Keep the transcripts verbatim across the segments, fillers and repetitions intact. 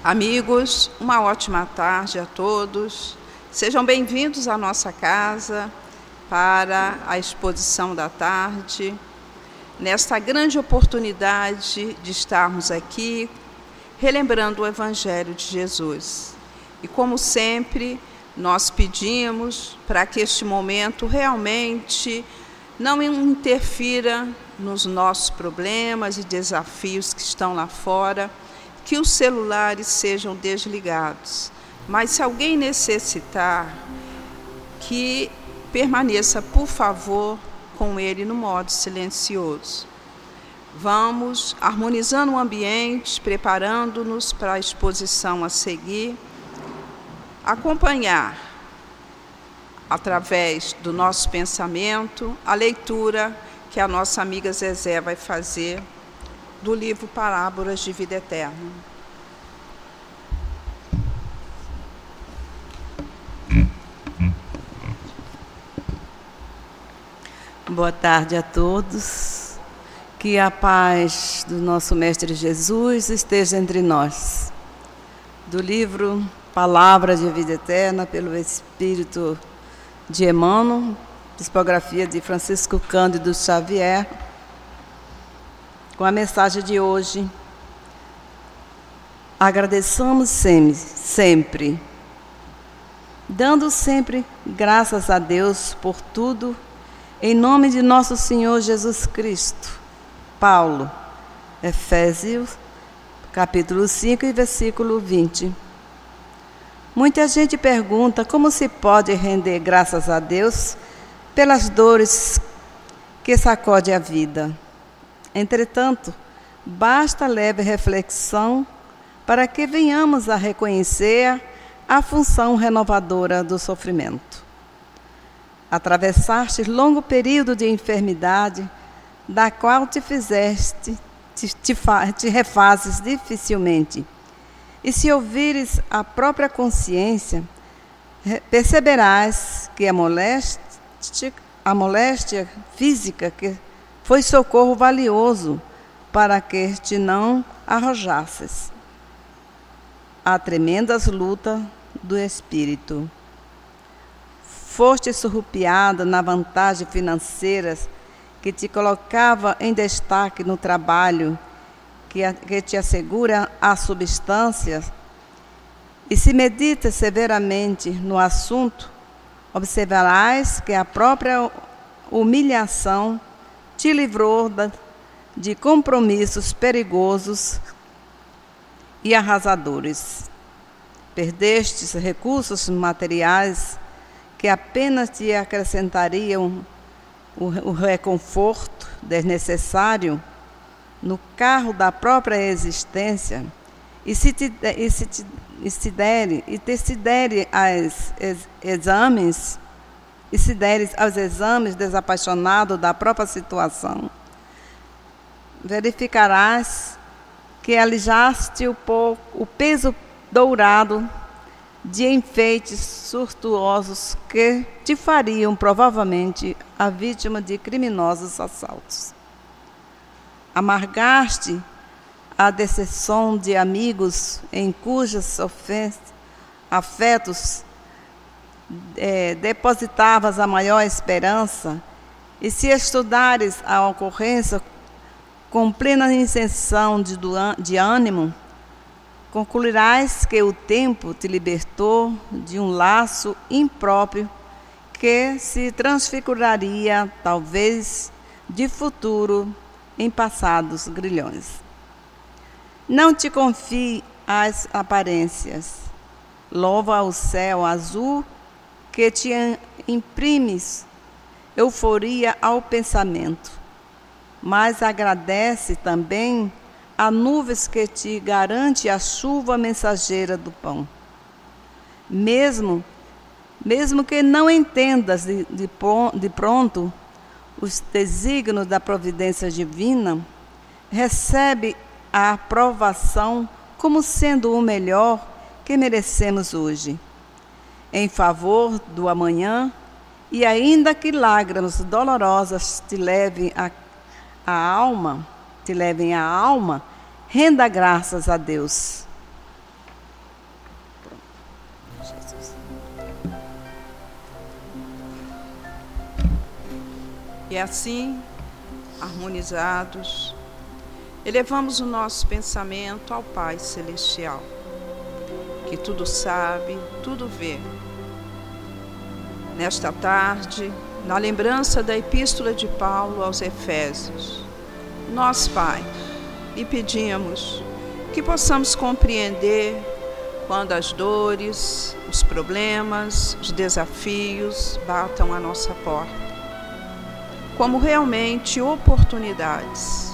Amigos, uma ótima tarde a todos. Sejam bem-vindos à nossa casa para a exposição da tarde. Nesta grande oportunidade de estarmos aqui, relembrando o Evangelho de Jesus. E como sempre, nós pedimos para que este momento realmente não interfira nos nossos problemas e desafios que estão lá fora, que os celulares sejam desligados. Mas se alguém necessitar, que permaneça, por favor, com ele no modo silencioso. Vamos harmonizando o ambiente, preparando-nos para a exposição a seguir, acompanhar, através do nosso pensamento, a leitura que a nossa amiga Zezé vai fazer do livro Parábolas de Vida Eterna. Boa tarde a todos. Que a paz do nosso Mestre Jesus esteja entre nós. Do livro Palavra de Vida Eterna, pelo Espírito de Emmanuel, psicografia de Francisco Cândido Xavier, com a mensagem de hoje: agradeçamos sempre, sempre, dando sempre graças a Deus por tudo, em nome de nosso Senhor Jesus Cristo. Paulo, Efésios, capítulo cinco, versículo vinte. Muita gente pergunta como se pode render graças a Deus pelas dores que sacode a vida. Entretanto, basta leve reflexão para que venhamos a reconhecer a função renovadora do sofrimento. Atravessaste longo período de enfermidade, da qual te fizeste, te, te, te refazes dificilmente. E se ouvires a própria consciência, perceberás que a moléstia, a moléstia física que foi socorro valioso para que te não arrojasses a tremendas lutas do espírito. Foste surrupiada na vantagem financeira que te colocava em destaque no trabalho que, a, que te assegura a substância, e se meditas severamente no assunto, observarás que a própria humilhação te livrou de compromissos perigosos e arrasadores. Perdestes recursos materiais que apenas te acrescentariam o, o reconforto desnecessário no carro da própria existência, e se te, e se te, e se dere, e te se dere aos ex, exames, e se deres aos exames desapaixonado da própria situação, verificarás que alijaste o, pouco, o peso dourado de enfeites suntuosos que te fariam provavelmente a vítima de criminosos assaltos. Amargaste a decepção de amigos em cujos ofensas, afetos é, depositavas a maior esperança, e se estudares a ocorrência com plena isenção de, de ânimo, concluirás que o tempo te libertou de um laço impróprio que se transfiguraria, talvez, de futuro em passados grilhões. Não te confie às aparências. Louva ao céu azul que te imprimes euforia ao pensamento, mas agradece também a nuvens que te garante a chuva mensageira do pão. Mesmo, mesmo que não entendas de, de, de pronto os desígnios da providência divina, recebe a aprovação como sendo o melhor que merecemos hoje, em favor do amanhã, e ainda que lágrimas dolorosas te levem a, a alma, te levem a alma, renda graças a Deus. E assim, harmonizados, elevamos o nosso pensamento ao Pai Celestial, que tudo sabe, tudo vê. Nesta tarde, na lembrança da Epístola de Paulo aos Efésios, nós, Pai, lhe pedimos que possamos compreender quando as dores, os problemas, os desafios batam à nossa porta, como realmente oportunidades,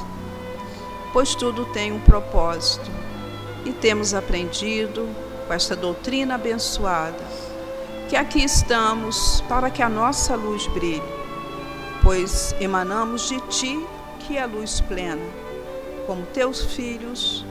pois tudo tem um propósito e temos aprendido com esta doutrina abençoada que aqui estamos para que a nossa luz brilhe, pois emanamos de Ti, que é a luz plena. Como Teus filhos,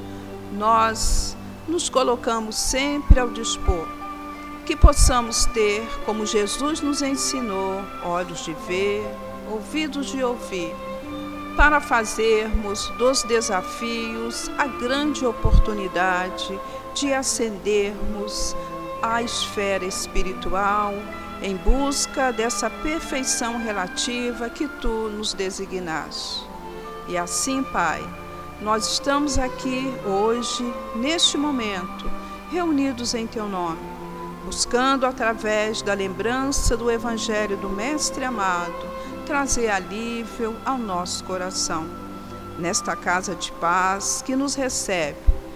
nós nos colocamos sempre ao dispor, que possamos ter, como Jesus nos ensinou, olhos de ver, ouvidos de ouvir, para fazermos dos desafios a grande oportunidade de ascendermos à esfera espiritual em busca dessa perfeição relativa que Tu nos designaste. E assim, Pai, nós estamos aqui hoje, neste momento, reunidos em Teu nome, buscando através da lembrança do Evangelho do Mestre amado, trazer alívio ao nosso coração, nesta casa de paz que nos recebe.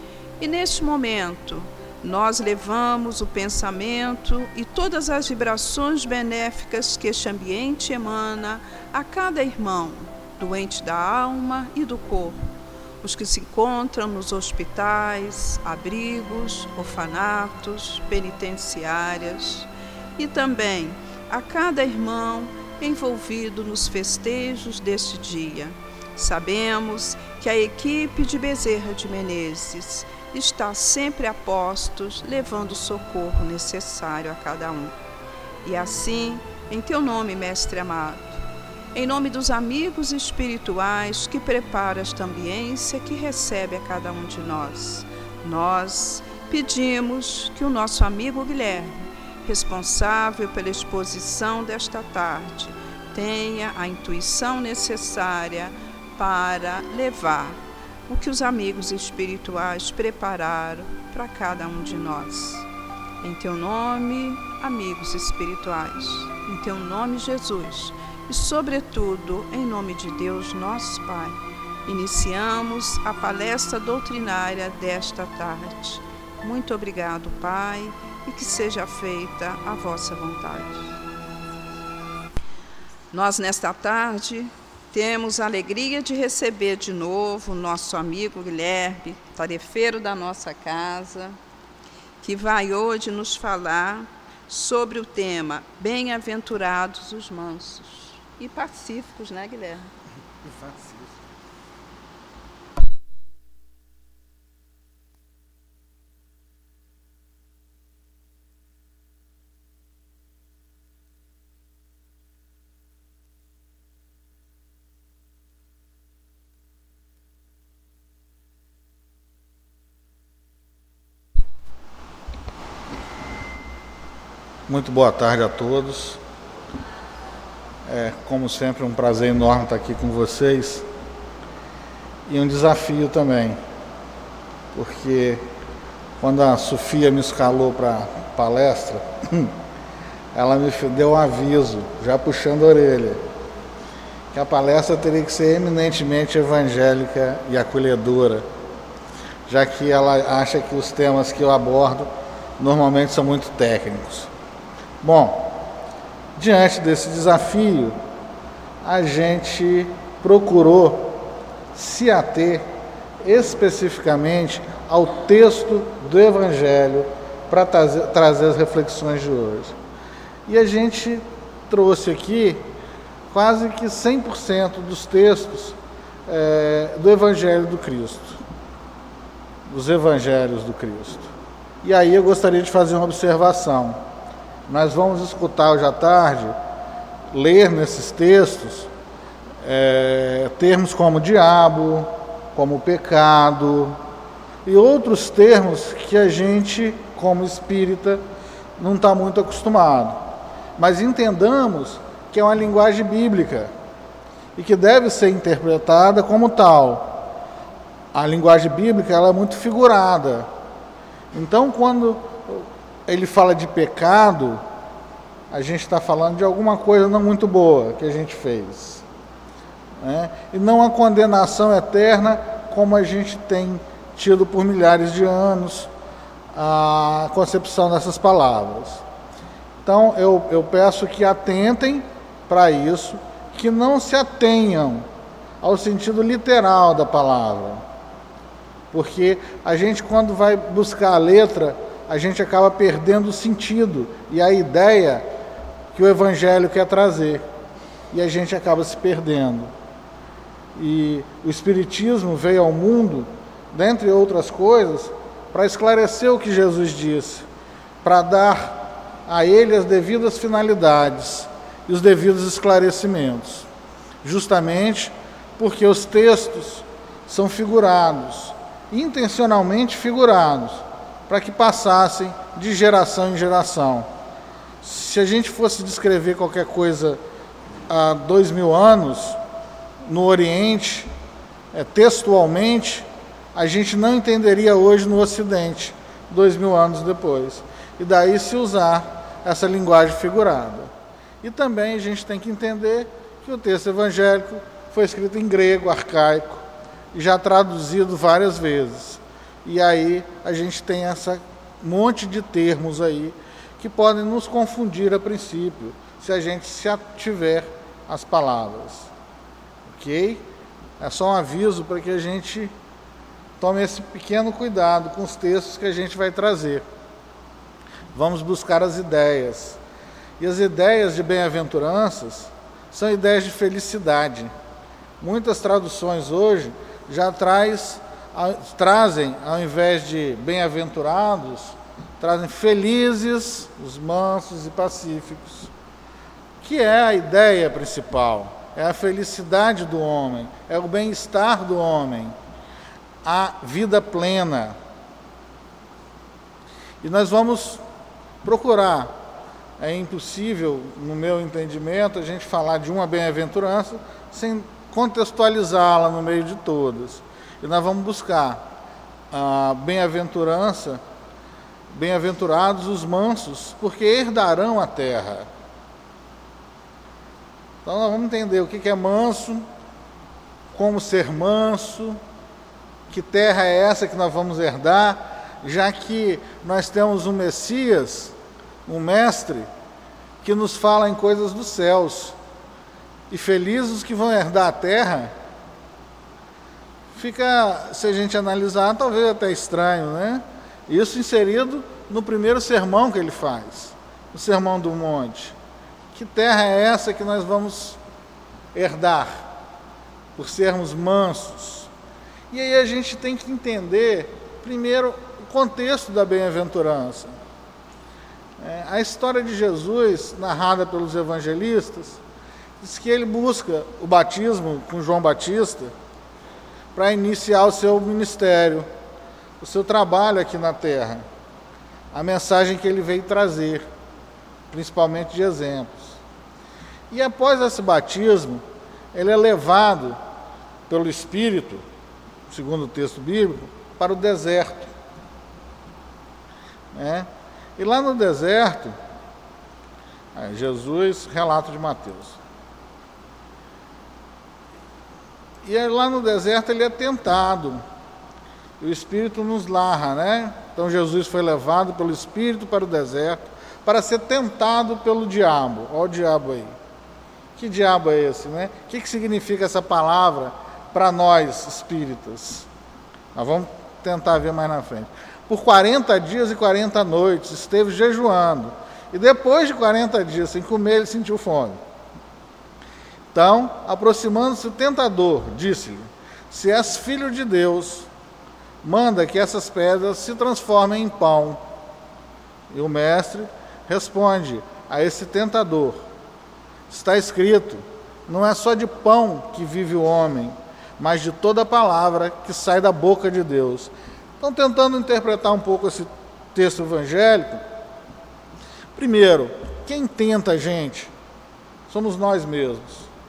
E neste momento, nós levamos o pensamento e todas as vibrações benéficas que este ambiente emana a cada irmão, doente da alma e do corpo, os que se encontram nos hospitais, abrigos, orfanatos, penitenciárias, e também a cada irmão envolvido nos festejos deste dia. Sabemos que a equipe de Bezerra de Menezes está sempre a postos, levando o socorro necessário a cada um. E assim, em Teu nome, Mestre amado, em nome dos amigos espirituais que preparam esta ambiência que recebe a cada um de nós, nós pedimos que o nosso amigo Guilherme, responsável pela exposição desta tarde, tenha a intuição necessária para levar o que os amigos espirituais prepararam para cada um de nós. Em Teu nome, amigos espirituais, em Teu nome, Jesus, e sobretudo em nome de Deus, nosso Pai, iniciamos a palestra doutrinária desta tarde. Muito obrigado, Pai, e que seja feita a vossa vontade. Nós, nesta tarde, temos a alegria de receber de novo o nosso amigo Guilherme, tarefeiro da nossa casa, que vai hoje nos falar sobre o tema Bem-aventurados os mansos e pacíficos, né, Guilherme? E pacíficos. Muito boa tarde a todos. É, como sempre, um prazer enorme estar aqui com vocês e um desafio também, porque quando a Sofia me escalou para a palestra, ela me deu um aviso, já puxando a orelha, que a palestra teria que ser eminentemente evangélica e acolhedora, já que ela acha que os temas que eu abordo normalmente são muito técnicos. Bom, diante desse desafio, a gente procurou se ater especificamente ao texto do Evangelho para trazer, trazer as reflexões de hoje. E a gente trouxe aqui quase que cem por cento dos textos é, do Evangelho do Cristo, dos Evangelhos do Cristo. E aí eu gostaria de fazer uma observação. Nós vamos escutar hoje à tarde, ler nesses textos, é, termos como diabo, como pecado, e outros termos que a gente, como espírita, não está muito acostumado. Mas entendamos que é uma linguagem bíblica, e que deve ser interpretada como tal. A linguagem bíblica ela é muito figurada. Então, quando ele fala de pecado, a gente está falando de alguma coisa não muito boa que a gente fez, né? E não a condenação eterna, como a gente tem tido por milhares de anos a concepção dessas palavras. Então, eu, eu peço que atentem para isso, que não se atenham ao sentido literal da palavra, porque a gente, quando vai buscar a letra, a gente acaba perdendo o sentido e a ideia que o Evangelho quer trazer, e a gente acaba se perdendo. E o Espiritismo veio ao mundo, dentre outras coisas, para esclarecer o que Jesus disse, para dar a ele as devidas finalidades e os devidos esclarecimentos, justamente porque os textos são figurados, intencionalmente figurados, para que passassem de geração em geração. Se a gente fosse descrever qualquer coisa há dois mil anos, no Oriente, é, textualmente, a gente não entenderia hoje no Ocidente, dois mil anos depois. E daí se usar essa linguagem figurada. E também a gente tem que entender que o texto evangélico foi escrito em grego, arcaico, e já traduzido várias vezes. E aí a gente tem esse monte de termos aí que podem nos confundir a princípio, se a gente se ativer às palavras. Ok? É só um aviso para que a gente tome esse pequeno cuidado com os textos que a gente vai trazer. Vamos buscar as ideias. E as ideias de bem-aventuranças são ideias de felicidade. Muitas traduções hoje já traz, trazem, ao invés de bem-aventurados, trazem felizes, os mansos e pacíficos, que é a ideia principal, é a felicidade do homem, é o bem-estar do homem, a vida plena. E nós vamos procurar, é impossível, no meu entendimento, a gente falar de uma bem-aventurança sem contextualizá-la no meio de todas. E nós vamos buscar a bem-aventurança, bem-aventurados os mansos, porque herdarão a terra. Então nós vamos entender o que é manso, como ser manso, que terra é essa que nós vamos herdar, já que nós temos um Messias, um mestre, que nos fala em coisas dos céus. E felizes os que vão herdar a terra. Fica, se a gente analisar, talvez até estranho, né? Isso inserido no primeiro sermão que ele faz, o Sermão do Monte. Que terra é essa que nós vamos herdar, por sermos mansos? E aí a gente tem que entender, primeiro, o contexto da bem-aventurança. É, a história de Jesus, narrada pelos evangelistas, diz que ele busca o batismo com João Batista para iniciar o seu ministério, o seu trabalho aqui na terra, a mensagem que ele veio trazer, principalmente de exemplos. E após esse batismo, ele é levado pelo Espírito, segundo o texto bíblico, para o deserto. Né? E lá no deserto, Jesus, relato de Mateus. E lá no deserto ele é tentado. O Espírito nos narra, né? Então Jesus foi levado pelo Espírito para o deserto para ser tentado pelo diabo. Olha o diabo aí. Que diabo é esse, né? O que, que significa essa palavra para nós espíritas? Nós vamos tentar ver mais na frente. Por quarenta dias e quarenta noites esteve jejuando. E depois de quarenta dias sem comer, ele sentiu fome. Então, aproximando-se o tentador, disse-lhe: se és filho de Deus, manda que essas pedras se transformem em pão. E o mestre responde a esse tentador: está escrito, não é só de pão que vive o homem, mas de toda palavra que sai da boca de Deus. Então, tentando interpretar um pouco esse texto evangélico, primeiro, quem tenta a gente somos nós mesmos.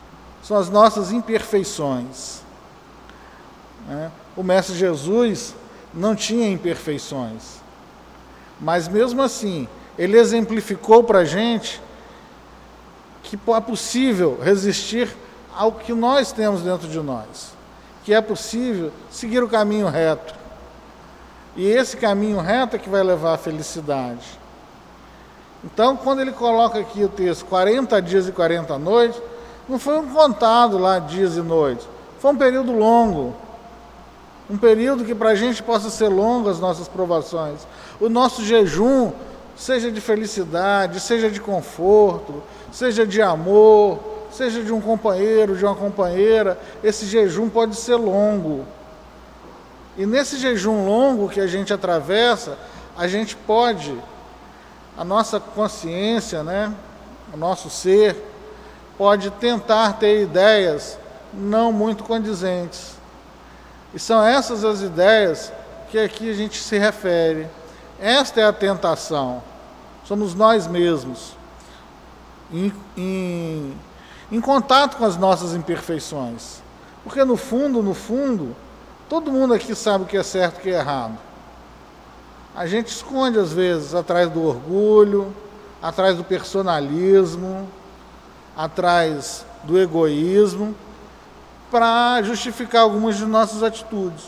são as nossas imperfeições. Né? O Mestre Jesus não tinha imperfeições, mas mesmo assim, ele exemplificou para a gente que é possível resistir ao que nós temos dentro de nós, que é possível seguir o caminho reto. E esse caminho reto é que vai levar à felicidade. Então, quando ele coloca aqui o texto quarenta dias e quarenta noites, não foi um contado lá dias e noites, foi um período longo. Um período que para a gente possa ser longo as nossas provações. O nosso jejum, seja de felicidade, seja de conforto, seja de amor, seja de um companheiro, de uma companheira, esse jejum pode ser longo. E nesse jejum longo que a gente atravessa, a gente pode, a nossa consciência, né, o nosso ser, pode tentar ter ideias não muito condizentes. E são essas as ideias que aqui a gente se refere. Esta é a tentação. Somos nós mesmos, em, em, em contato com as nossas imperfeições. Porque no fundo, no fundo, todo mundo aqui sabe o que é certo e o que é errado. A gente esconde, às vezes, atrás do orgulho, atrás do personalismo, atrás do egoísmo, para justificar algumas de nossas atitudes.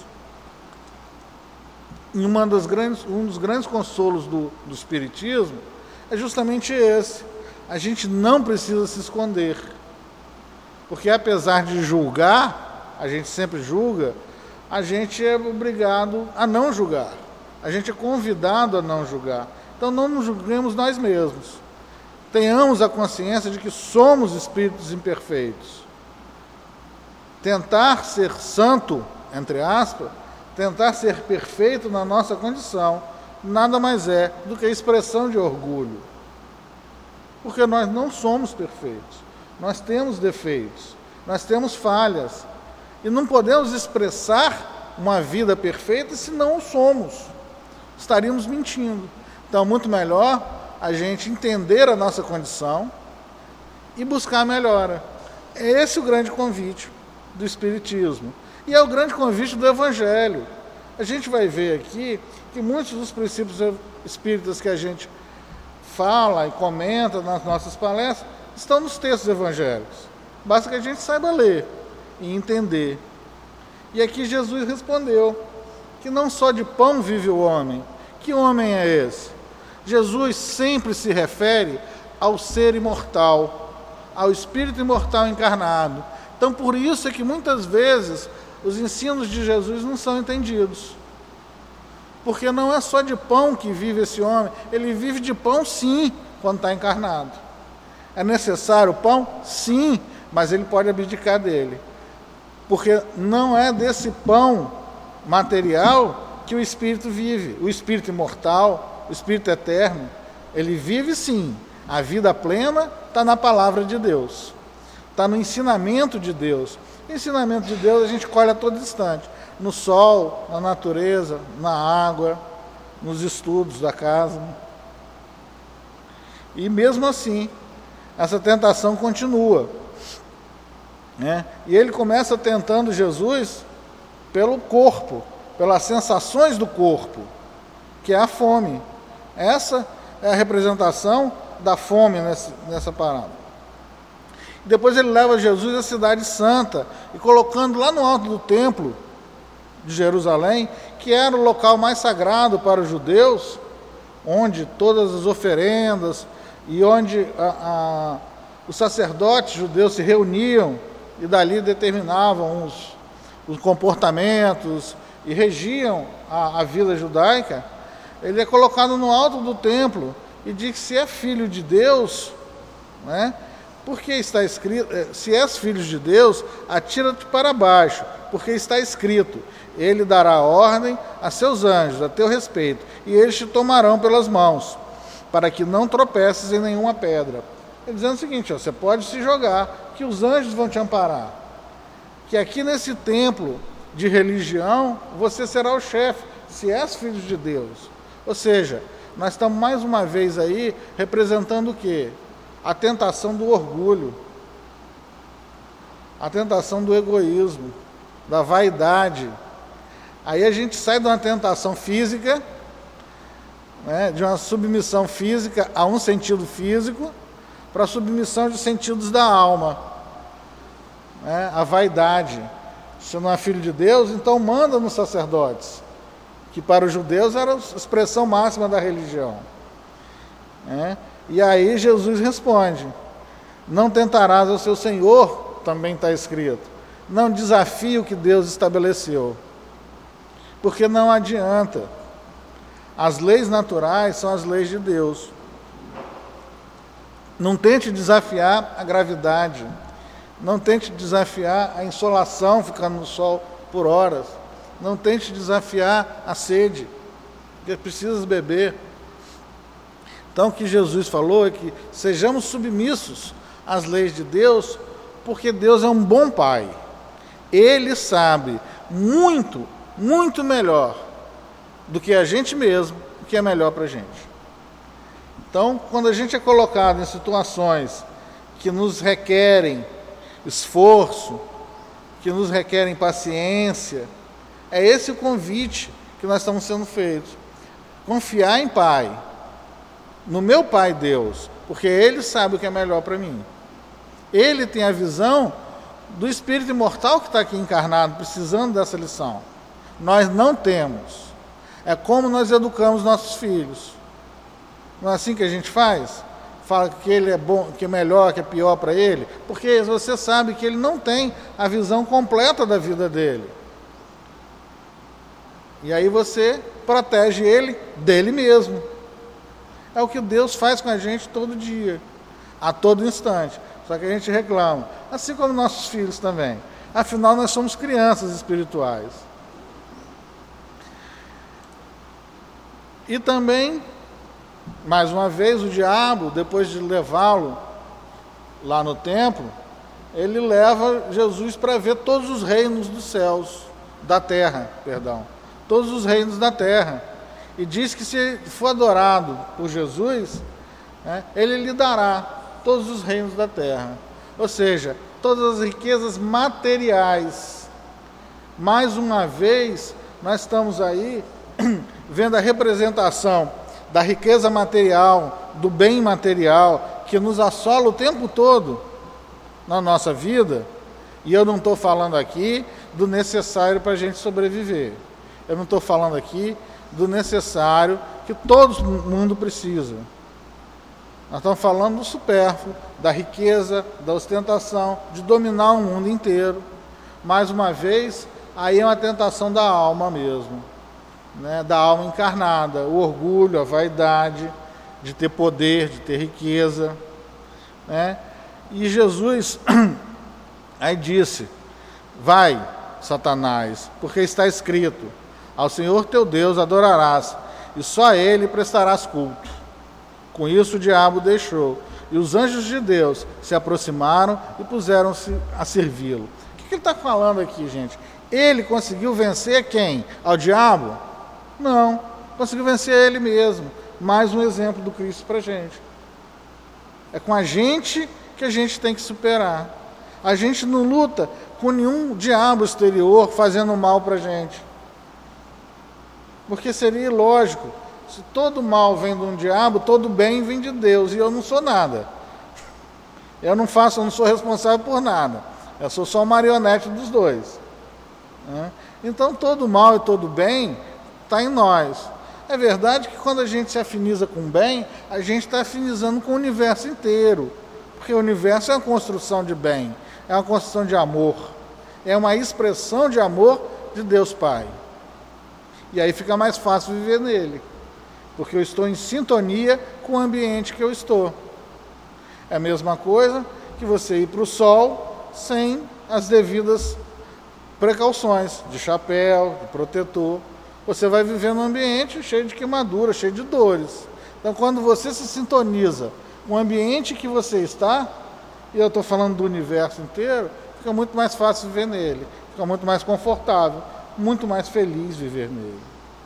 E uma das grandes, um dos grandes consolos do, do Espiritismo é justamente esse. A gente não precisa se esconder. Porque apesar de julgar, a gente sempre julga, a gente é obrigado a não julgar. A gente é convidado a não julgar. Então não nos julguemos nós mesmos. Tenhamos a consciência de que somos espíritos imperfeitos. Tentar ser santo, entre aspas, tentar ser perfeito na nossa condição, nada mais é do que a expressão de orgulho. Porque nós não somos perfeitos, nós temos defeitos, nós temos falhas, e não podemos expressar uma vida perfeita se não o somos, estaríamos mentindo. Então, muito melhor a gente entender a nossa condição e buscar a melhora. É esse o grande convite do Espiritismo. E é o grande convite do Evangelho. A gente vai ver aqui que muitos dos princípios espíritas que a gente fala e comenta nas nossas palestras estão nos textos evangélicos. Basta que a gente saiba ler e entender. E aqui Jesus respondeu que não só de pão vive o homem. Que homem é esse? Jesus sempre se refere ao ser imortal, ao espírito imortal encarnado. Então, por isso é que muitas vezes os ensinos de Jesus não são entendidos. Porque não é só de pão que vive esse homem, ele vive de pão sim, quando está encarnado. É necessário o pão? Sim, mas ele pode abdicar dele. Porque não é desse pão material que o espírito vive. O espírito imortal, o espírito eterno, ele vive sim. A vida plena está na palavra de Deus. Está no ensinamento de Deus. O ensinamento de Deus a gente colhe a todo instante. No sol, na natureza, na água, nos estudos da casa. E mesmo assim, essa tentação continua. Né? E ele começa tentando Jesus pelo corpo, pelas sensações do corpo, que é a fome. Essa é a representação da fome nessa, nessa parada. Depois ele leva Jesus à cidade santa e colocando lá no alto do templo de Jerusalém, que era o local mais sagrado para os judeus, onde todas as oferendas e onde a, a, os sacerdotes judeus se reuniam e dali determinavam os, os comportamentos e regiam a, a vida judaica. Ele é colocado no alto do templo e diz que se é filho de Deus, né? Porque está escrito, se és filho de Deus, atira-te para baixo, porque está escrito, ele dará ordem a seus anjos, a teu respeito, e eles te tomarão pelas mãos, para que não tropeces em nenhuma pedra. Ele dizendo o seguinte, ó, você pode se jogar, que os anjos vão te amparar. Que aqui nesse templo de religião, você será o chefe, se és filho de Deus. Ou seja, nós estamos mais uma vez aí representando o quê? A tentação do orgulho. a tentação do egoísmo, da vaidade. Aí a gente sai de uma tentação física, né, de uma submissão física a um sentido físico, para a submissão de sentidos da alma, né, a vaidade. Se não é filho de Deus, então manda nos sacerdotes, que para os judeus era a expressão máxima da religião. Né? E aí Jesus responde: não tentarás ao seu Senhor, também está escrito. Não desafie o que Deus estabeleceu, porque não adianta. As leis naturais são as leis de Deus. Não tente desafiar a gravidade. Não tente desafiar a insolação, ficando no sol por horas. Não tente desafiar a sede, porque precisas beber. Então o que Jesus falou é que sejamos submissos às leis de Deus, porque Deus é um bom Pai. Ele sabe muito, muito melhor do que a gente mesmo, o que é melhor para a gente. Então, quando a gente é colocado em situações que nos requerem esforço, que nos requerem paciência, é esse o convite que nós estamos sendo feitos. Confiar em Pai, no meu Pai Deus, porque Ele sabe o que é melhor para mim. Ele tem a visão do espírito imortal que está aqui encarnado, precisando dessa lição. Nós não temos. É como nós educamos nossos filhos. Não é assim que a gente faz? Fala que ele é bom, que é melhor, que é pior para ele, porque você sabe que ele não tem a visão completa da vida dele. E aí você protege ele dele mesmo. É o que Deus faz com a gente todo dia, a todo instante. Só que a gente reclama, assim como nossos filhos também. Afinal, nós somos crianças espirituais. E também, mais uma vez, o diabo, depois de levá-lo lá no templo, ele leva Jesus para ver todos os reinos dos céus, da terra, perdão, todos os reinos da terra. E diz que se for adorado por Jesus, né, ele lhe dará todos os reinos da terra. Ou seja, todas as riquezas materiais. Mais uma vez, nós estamos aí vendo a representação da riqueza material, do bem material, que nos assola o tempo todo na nossa vida. E eu não estou falando aqui do necessário para a gente sobreviver. Eu não estou falando aqui do necessário que todo mundo precisa. Nós estamos falando do supérfluo, da riqueza, da ostentação, de dominar o mundo inteiro. Mais uma vez, aí é uma tentação da alma mesmo, né? Da alma encarnada, o orgulho, a vaidade, de ter poder, de ter riqueza, né? E Jesus aí disse: vai, Satanás, porque está escrito: ao Senhor teu Deus adorarás, e só a Ele prestarás culto. Com isso o diabo deixou, e os anjos de Deus se aproximaram e puseram-se a servi-lo. O que, que ele está falando aqui, gente? Ele conseguiu vencer quem? Ao diabo? Não, conseguiu vencer ele mesmo. Mais um exemplo do Cristo para a gente. É com a gente que a gente tem que superar. A gente não luta com nenhum diabo exterior fazendo mal para a gente. Porque seria ilógico. Se todo mal vem de um diabo, todo bem vem de Deus. E eu não sou nada. Eu não faço, eu não sou responsável por nada. Eu sou só marionete dos dois. Né? Então todo mal e todo bem está em nós. É verdade que quando a gente se afiniza com o bem, a gente está afinizando com o universo inteiro. Porque o universo é uma construção de bem, é uma construção de amor. É uma expressão de amor de Deus Pai. E aí fica mais fácil viver nele. Porque eu estou em sintonia com o ambiente que eu estou. É a mesma coisa que você ir para o sol sem as devidas precauções de chapéu, de protetor. Você vai viver num ambiente cheio de queimadura, cheio de dores. Então, quando você se sintoniza com o ambiente que você está, e eu estou falando do universo inteiro, fica muito mais fácil viver nele, fica muito mais confortável, muito mais feliz viver nele.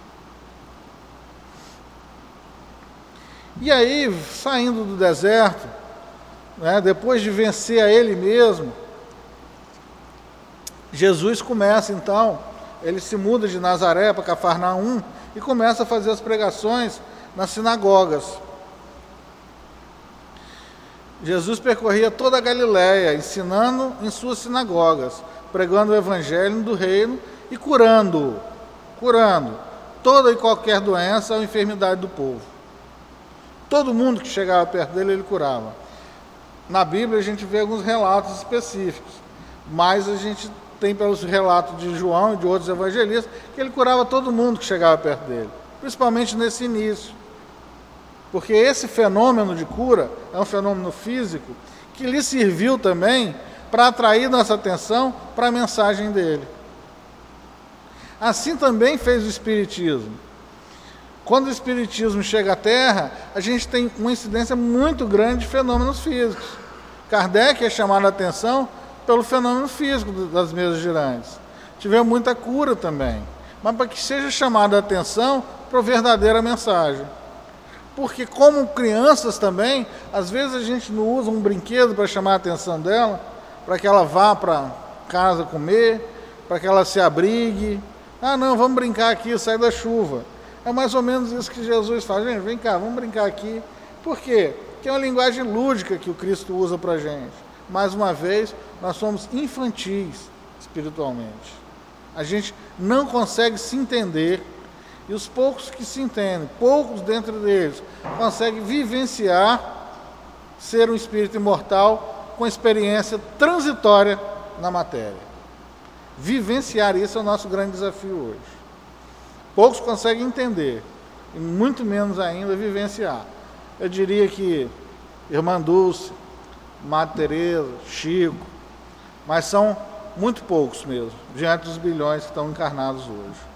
E aí, saindo do deserto, né, depois de vencer a ele mesmo, Jesus começa então, ele se muda de Nazaré para Cafarnaum e começa a fazer as pregações nas sinagogas. Jesus percorria toda a Galiléia, ensinando em suas sinagogas, pregando o evangelho do reino e curando, curando toda e qualquer doença ou enfermidade do povo. Todo mundo que chegava perto dele, ele curava. Na Bíblia a gente vê alguns relatos específicos, mas a gente tem pelos relatos de João e de outros evangelistas que ele curava todo mundo que chegava perto dele, principalmente nesse início. Porque esse fenômeno de cura é um fenômeno físico que lhe serviu também para atrair nossa atenção para a mensagem dele. Assim também fez o Espiritismo. Quando o Espiritismo chega à Terra, a gente tem uma incidência muito grande de fenômenos físicos. Kardec é chamado a atenção pelo fenômeno físico das mesas girantes. Tivemos muita cura também, mas para que seja chamada a atenção para a verdadeira mensagem. Porque como crianças também, às vezes a gente não usa um brinquedo para chamar a atenção dela, para que ela vá para casa comer, para que ela se abrigue. Ah, não, vamos brincar aqui, sai da chuva. É mais ou menos isso que Jesus faz. Gente, vem cá, vamos brincar aqui. Por quê? Porque é uma linguagem lúdica que o Cristo usa para a gente. Mais uma vez, nós somos infantis espiritualmente. A gente não consegue se entender. E os poucos que se entendem, poucos dentro deles, conseguem vivenciar ser um espírito imortal com experiência transitória na matéria. Vivenciar isso é o nosso grande desafio hoje. Poucos conseguem entender, e muito menos ainda vivenciar. Eu diria que Irmã Dulce, Madre Teresa, Chico, mas são muito poucos mesmo, diante dos bilhões que estão encarnados hoje.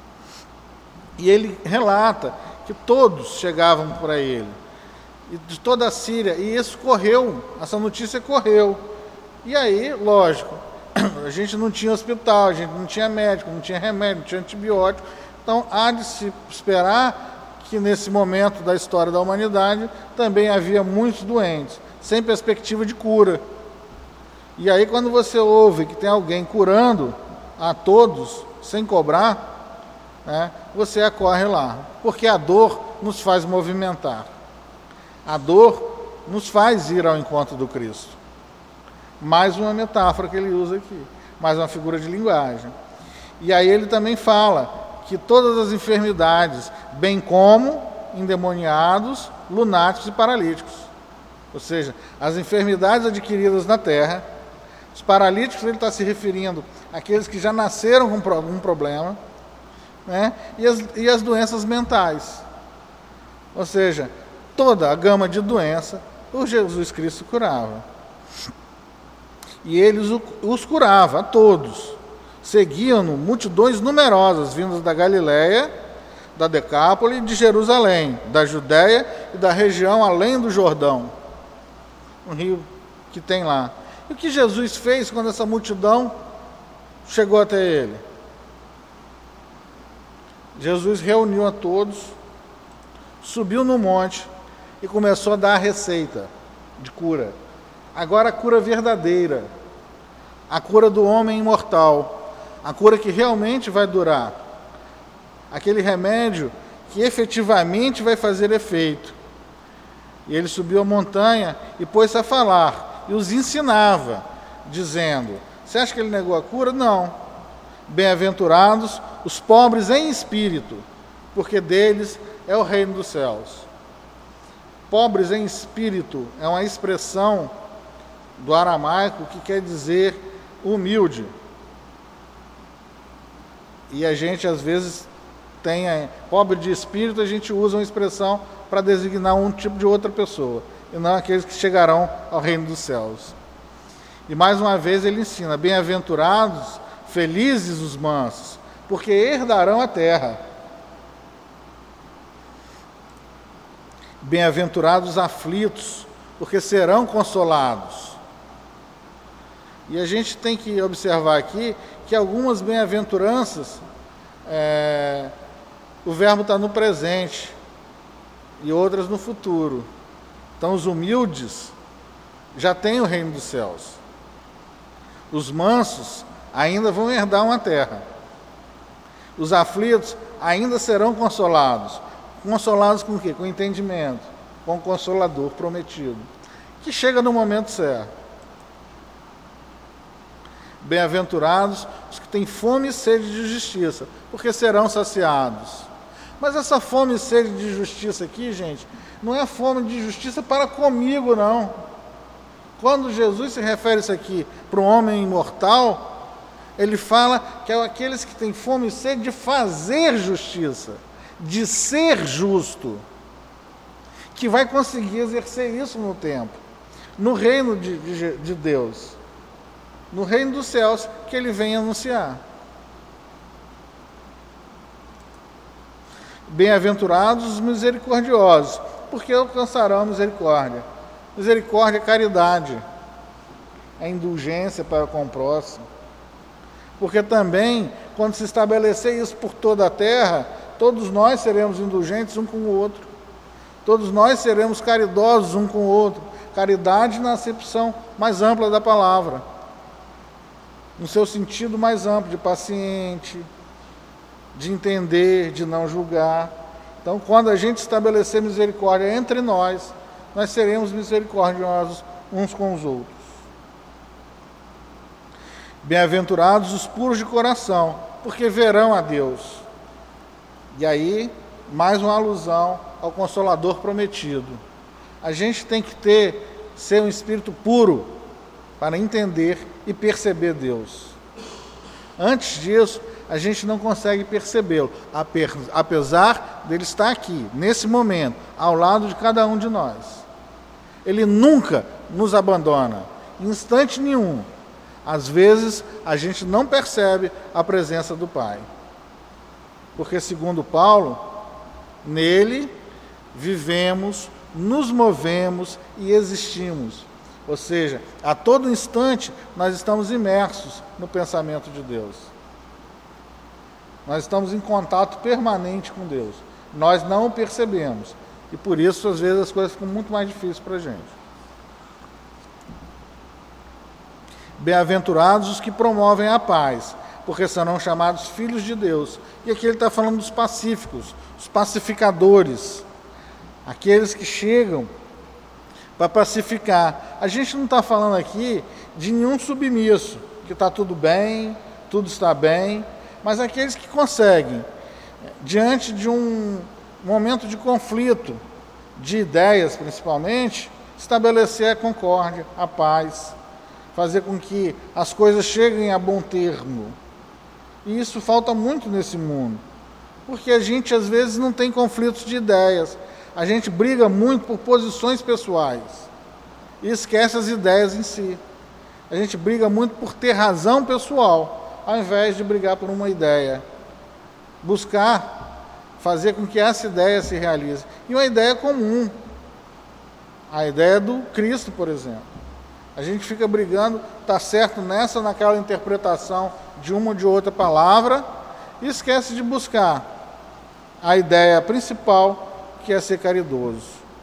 E ele relata que todos chegavam para ele, e de toda a Síria, e isso correu, essa notícia correu. E aí, lógico, a gente não tinha hospital, a gente não tinha médico, não tinha remédio, não tinha antibiótico, então há de se esperar que nesse momento da história da humanidade também havia muitos doentes, sem perspectiva de cura. E aí quando você ouve que tem alguém curando a todos, sem cobrar, né, você acorre lá, porque a dor nos faz movimentar. A dor nos faz ir ao encontro do Cristo. Mais uma metáfora que ele usa aqui, mais uma figura de linguagem. E aí ele também fala que todas as enfermidades, bem como endemoniados, lunáticos e paralíticos. Ou seja, as enfermidades adquiridas na terra, os paralíticos ele está se referindo àqueles que já nasceram com algum problema, né? e, as, e as doenças mentais. Ou seja, toda a gama de doença, o Jesus Cristo curava. E ele os, os curava a todos. Seguiam-no multidões numerosas, vindas da Galiléia, da Decápole e de Jerusalém, da Judéia e da região além do Jordão, um rio que tem lá. E o que Jesus fez quando essa multidão chegou até ele? Jesus reuniu a todos, subiu no monte e começou a dar a receita de cura. Agora a cura verdadeira, a cura do homem imortal, a cura que realmente vai durar, aquele remédio que efetivamente vai fazer efeito. E ele subiu a montanha e pôs-se a falar, e os ensinava, dizendo: você acha que ele negou a cura? Não. Bem-aventurados os pobres em espírito, porque deles é o reino dos céus. Pobres em espírito é uma expressão do aramaico que quer dizer humilde. E a gente às vezes tem, é, pobre de espírito, a gente usa uma expressão para designar um tipo de outra pessoa, e não aqueles que chegarão ao reino dos céus. E mais uma vez ele ensina: bem-aventurados, felizes os mansos, porque herdarão a terra. Bem-aventurados os aflitos, porque serão consolados. E a gente tem que observar aqui que algumas bem-aventuranças, é, o verbo está no presente, e outras no futuro. Então os humildes já têm o reino dos céus. Os mansos, ainda vão herdar uma terra. Os aflitos ainda serão consolados. Consolados com o quê? Com entendimento, com o Consolador prometido, que chega no momento certo. Bem-aventurados os que têm fome e sede de justiça, porque serão saciados. Mas essa fome e sede de justiça aqui, gente, não é fome de justiça para comigo, não. Quando Jesus se refere isso aqui para um homem imortal, ele fala que é aqueles que têm fome e sede de fazer justiça, de ser justo, que vai conseguir exercer isso no tempo, no reino de, de, de Deus, no reino dos céus que ele vem anunciar. Bem-aventurados os misericordiosos, porque alcançarão a misericórdia. Misericórdia é caridade, é indulgência para com o próximo. Porque também, quando se estabelecer isso por toda a terra, todos nós seremos indulgentes um com o outro. Todos nós seremos caridosos um com o outro. Caridade na acepção mais ampla da palavra, no seu sentido mais amplo, de paciente, de entender, de não julgar. Então, quando a gente estabelecer misericórdia entre nós, nós seremos misericordiosos uns com os outros. Bem-aventurados os puros de coração, porque verão a Deus. E aí, mais uma alusão ao Consolador prometido. A gente tem que ter, ser um espírito puro para entender e perceber Deus. Antes disso, a gente não consegue percebê-lo, apesar dele estar aqui, nesse momento, ao lado de cada um de nós. Ele nunca nos abandona, em instante nenhum. Às vezes, a gente não percebe a presença do Pai. Porque, segundo Paulo, nele vivemos, nos movemos e existimos. Ou seja, a todo instante nós estamos imersos no pensamento de Deus. Nós estamos em contato permanente com Deus. Nós não o percebemos. E por isso, às vezes, as coisas ficam muito mais difíceis para a gente. Bem-aventurados os que promovem a paz, porque serão chamados filhos de Deus. E aqui ele está falando dos pacíficos, os pacificadores, aqueles que chegam para pacificar. A gente não está falando aqui de nenhum submisso, que está tudo bem, tudo está bem, mas aqueles que conseguem, diante de um momento de conflito, de ideias principalmente, estabelecer a concórdia, a paz, fazer com que as coisas cheguem a bom termo. E isso falta muito nesse mundo, porque a gente às vezes não tem conflitos de ideias, a gente briga muito por posições pessoais e esquece as ideias em si. A gente briga muito por ter razão pessoal, ao invés de brigar por uma ideia. Buscar fazer com que essa ideia se realize. E uma ideia comum, a ideia do Cristo, por exemplo. A gente fica brigando, está certo nessa ou naquela interpretação de uma ou de outra palavra, e esquece de buscar a ideia principal, que é ser caridoso.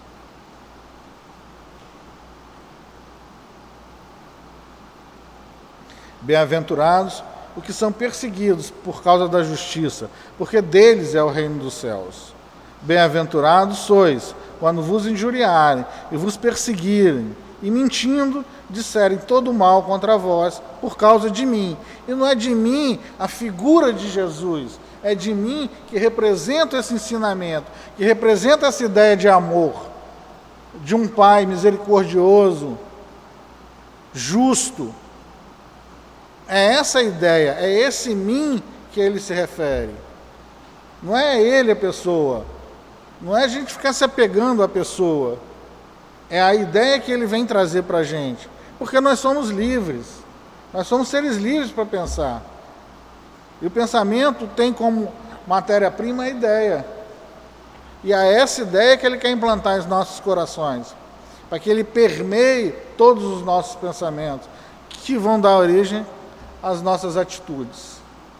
Bem-aventurados os que são perseguidos por causa da justiça, porque deles é o reino dos céus. Bem-aventurados sois, quando vos injuriarem e vos perseguirem, e mentindo, disserem todo mal contra vós por causa de mim. E não é de mim a figura de Jesus, é de mim que representa esse ensinamento, que representa essa ideia de amor, de um Pai misericordioso, justo. É essa a ideia, é esse mim que ele se refere. Não é ele a pessoa, não é a gente ficar se apegando à pessoa, é a ideia que ele vem trazer para a gente, porque nós somos livres, nós somos seres livres para pensar. E o pensamento tem como matéria-prima a ideia. E é essa ideia que ele quer implantar em nossos corações, para que ele permeie todos os nossos pensamentos, que vão dar origem às nossas atitudes.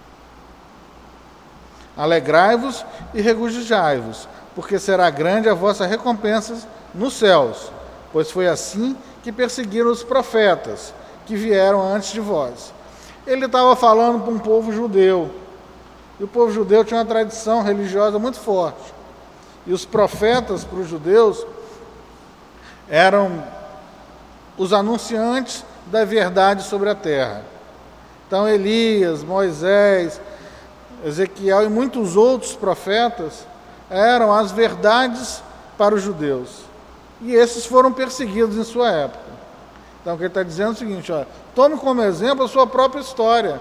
Alegrai-vos e regozijai-vos, porque será grande a vossa recompensa nos céus, pois foi assim que perseguiram os profetas que vieram antes de vós. Ele estava falando para um povo judeu. E o povo judeu tinha uma tradição religiosa muito forte. E os profetas para os judeus eram os anunciantes da verdade sobre a terra. Então Elias, Moisés, Ezequiel e muitos outros profetas eram as verdades para os judeus. E esses foram perseguidos em sua época. Então o que ele está dizendo é o seguinte, olha, tome como exemplo a sua própria história.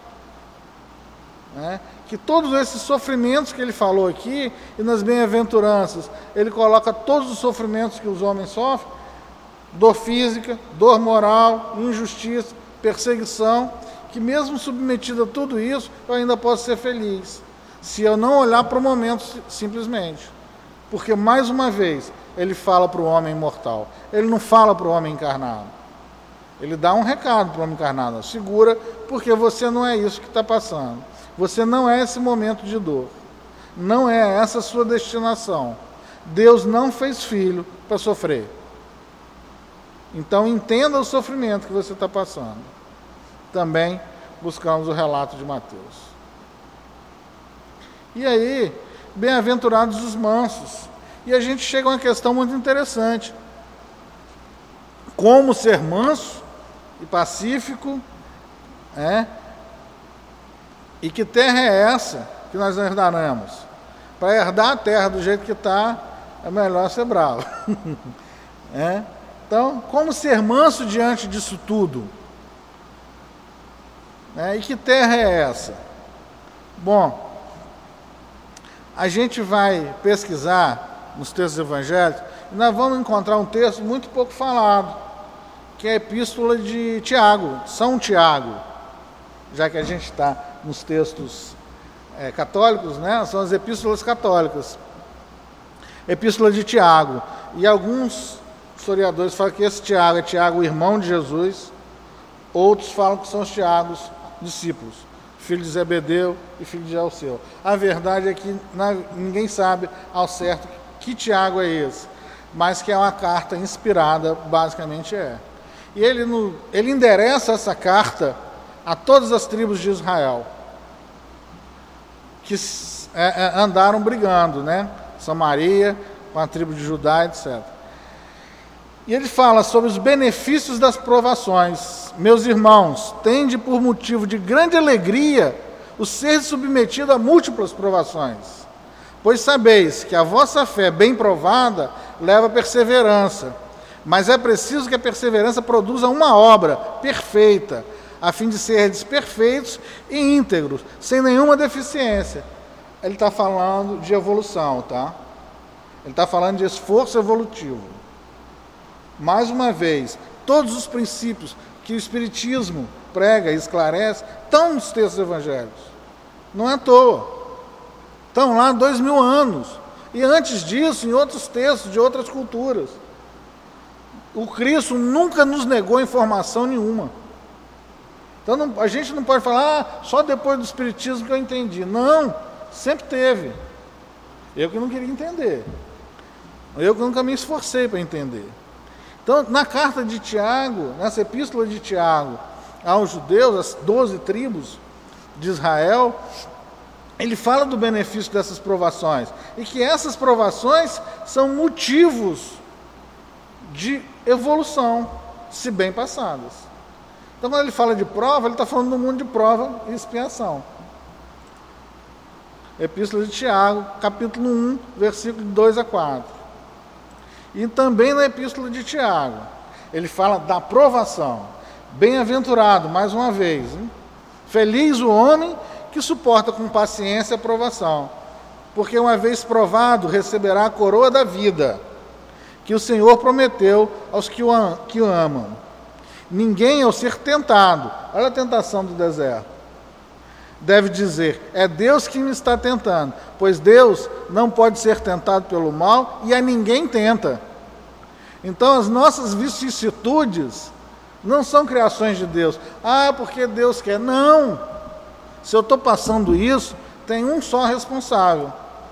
Né? Que todos esses sofrimentos que ele falou aqui, e nas bem-aventuranças, ele coloca todos os sofrimentos que os homens sofrem, dor física, dor moral, injustiça, perseguição, que mesmo submetido a tudo isso, eu ainda posso ser feliz, se eu não olhar para o momento simplesmente. Porque, mais uma vez, ele fala para o homem mortal, ele não fala para o homem encarnado. Ele dá um recado para o homem encarnado, segura, porque você não é isso que está passando. Você não é esse momento de dor. Não é essa a sua destinação. Deus não fez filho para sofrer. Então entenda o sofrimento que você está passando. Também buscamos o relato de Mateus. E aí, bem-aventurados os mansos. E a gente chega a uma questão muito interessante. Como ser manso e pacífico, é? E que terra é essa que nós herdaremos? Para herdar a terra do jeito que está, é melhor ser bravo. É? Então, como ser manso diante disso tudo? É, e que terra é essa? Bom, a gente vai pesquisar nos textos evangélicos e nós vamos encontrar um texto muito pouco falado, que é a Epístola de Tiago, São Tiago, já que a gente está nos textos é, católicos, né? São as epístolas católicas. Epístola de Tiago. E alguns historiadores falam que esse Tiago é Tiago, o irmão de Jesus. Outros falam que são os Tiagos, discípulos, filho de Zebedeu e filho de Alceu. A verdade é que ninguém sabe ao certo que Tiago é esse, mas que é uma carta inspirada, basicamente é. E ele, no, ele endereça essa carta a todas as tribos de Israel, que é, é, andaram brigando, né? Samaria, com a tribo de Judá, etcétera. E ele fala sobre os benefícios das provações. Meus irmãos, tende por motivo de grande alegria o ser submetido a múltiplas provações, pois sabeis que a vossa fé bem provada leva a perseverança, mas é preciso que a perseverança produza uma obra perfeita, a fim de serdes perfeitos e íntegros, sem nenhuma deficiência. Ele está falando de evolução, tá? Ele está falando de esforço evolutivo. Mais uma vez, todos os princípios que o Espiritismo prega e esclarece estão nos textos evangélicos. Não é à toa. Estão lá há dois mil anos. E antes disso, em outros textos de outras culturas. O Cristo nunca nos negou informação nenhuma. Então não, a gente não pode falar, ah, só depois do Espiritismo que eu entendi. Não, sempre teve. Eu que não queria entender. Eu que nunca me esforcei para entender. Então, na carta de Tiago, nessa epístola de Tiago aos judeus, as doze tribos de Israel, ele fala do benefício dessas provações. E que essas provações são motivos de evolução, se bem passadas. Então, quando ele fala de prova, ele está falando do mundo de prova e expiação. Epístola de Tiago, capítulo um, versículo dois a quatro. E também na Epístola de Tiago, ele fala da provação. Bem-aventurado, mais uma vez, hein? Feliz o homem que suporta com paciência a provação, porque uma vez provado, receberá a coroa da vida, que o Senhor prometeu aos que o, am- que o amam. Ninguém, ao ser tentado, olha a tentação do deserto, deve dizer, é Deus que me está tentando, pois Deus não pode ser tentado pelo mal e a ninguém tenta. Então as nossas vicissitudes não são criações de Deus. Ah, porque Deus quer. Não! Se eu estou passando isso, tem um só responsável.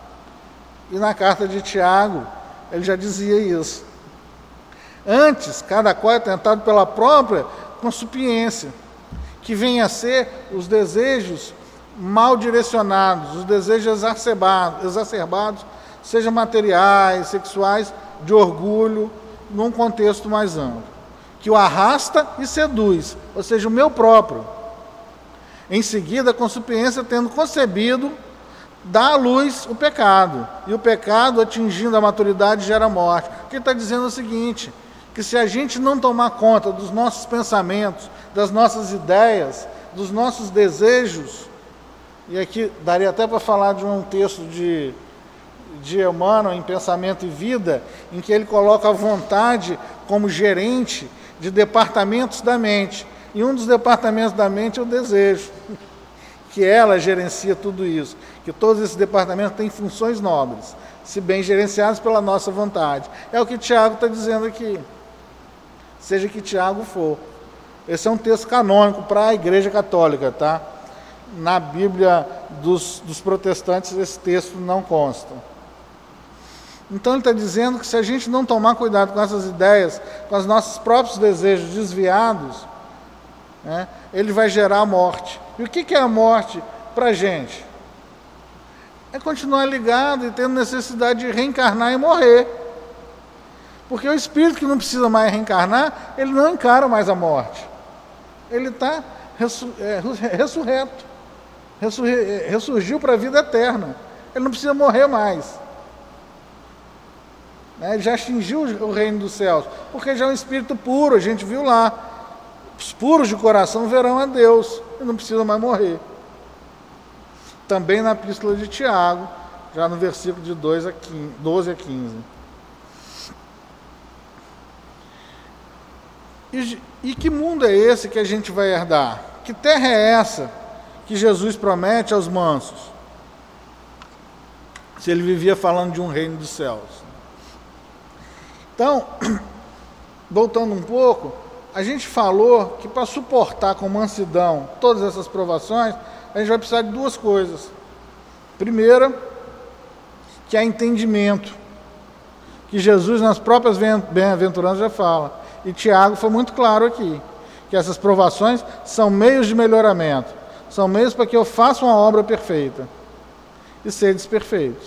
E na carta de Tiago, ele já dizia isso. Antes, cada qual é tentado pela própria concupiscência. que vêm a ser os desejos mal direcionados, os desejos exacerbados, exacerbados, sejam materiais, sexuais, de orgulho, num contexto mais amplo, que o arrasta e seduz, ou seja, o meu próprio. Em seguida, a consciência, tendo concebido, dá à luz o pecado, e o pecado, atingindo a maturidade, gera morte. O que ele está dizendo é o seguinte, que se a gente não tomar conta dos nossos pensamentos, das nossas ideias, dos nossos desejos, e aqui daria até para falar de um texto de, de Emmanuel, em Pensamento e Vida, em que ele coloca a vontade como gerente de departamentos da mente, e um dos departamentos da mente é o desejo, que ela gerencia tudo isso, que todos esses departamentos têm funções nobres, se bem gerenciados pela nossa vontade. É o que Tiago está dizendo aqui, seja que Tiago for. Esse é um texto canônico para a Igreja Católica, tá? Na Bíblia dos, dos protestantes esse texto não consta. Então ele está dizendo que se a gente não tomar cuidado com essas ideias, com os nossos próprios desejos desviados, né, ele vai gerar a morte. E o que, que é a morte para a gente? É continuar ligado e tendo necessidade de reencarnar e morrer. Porque o espírito que não precisa mais reencarnar, ele não encara mais a morte. Ele está ressu- é, ressurreto. Ressurgi- ressurgiu para a vida eterna. Ele não precisa morrer mais. Né? Ele já atingiu o reino dos céus. Porque já é um espírito puro, a gente viu lá. Os puros de coração verão a Deus. Ele não precisa mais morrer. Também na epístola de Tiago, já no versículo de doze a quinze. E, e que mundo é esse que a gente vai herdar? Que terra é essa que Jesus promete aos mansos? Se ele vivia falando de um reino dos céus. Então, voltando um pouco, a gente falou que para suportar com mansidão todas essas provações, a gente vai precisar de duas coisas. Primeira, que é entendimento, que Jesus nas próprias bem-aventuranças já fala. E Tiago foi muito claro aqui, que essas provações são meios de melhoramento, são meios para que eu faça uma obra perfeita e seres perfeitos.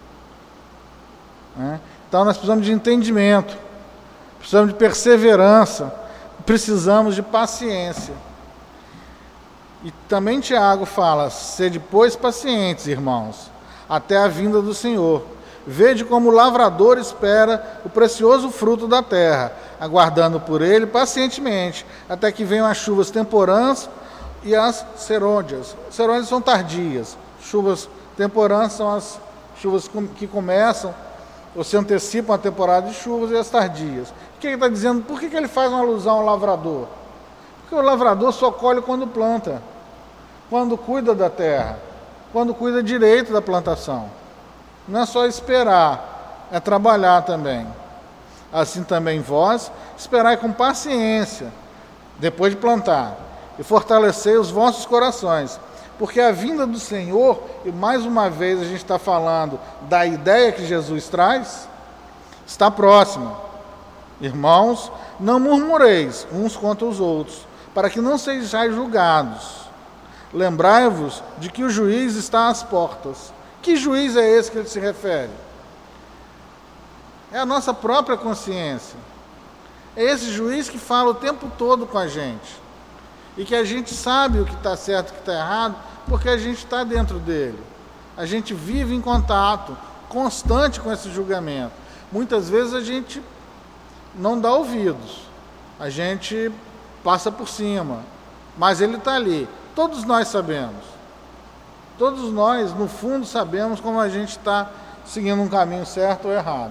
Né? Então nós precisamos de entendimento, precisamos de perseverança, precisamos de paciência. E também Tiago fala, sede, pois, pacientes, irmãos, até a vinda do Senhor. Vede como o lavrador espera o precioso fruto da terra, aguardando por ele pacientemente, até que venham as chuvas temporãs e as serôdias. Serôdias são tardias, chuvas temporãs são as chuvas que começam ou se antecipam a temporada de chuvas, e as tardias. O que ele está dizendo? Por que ele faz uma alusão ao lavrador? Porque o lavrador só colhe quando planta, quando cuida da terra, quando cuida direito da plantação. Não é só esperar, é trabalhar também. Assim também vós, esperai com paciência, depois de plantar, e fortalecei os vossos corações, porque a vinda do Senhor, e mais uma vez a gente está falando da ideia que Jesus traz, está próxima. Irmãos, não murmureis uns contra os outros, para que não sejais julgados. Lembrai-vos de que o juiz está às portas. Que juiz é esse que ele se refere? É a nossa própria consciência. É esse juiz que fala o tempo todo com a gente. E que a gente sabe o que está certo e o que está errado, porque a gente está dentro dele. A gente vive em contato constante com esse julgamento. Muitas vezes a gente não dá ouvidos. A gente passa por cima. Mas ele está ali. Todos nós sabemos. Todos nós, no fundo, sabemos como a gente está seguindo um caminho certo ou errado.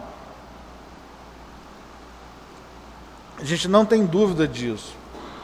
A gente não tem dúvida disso.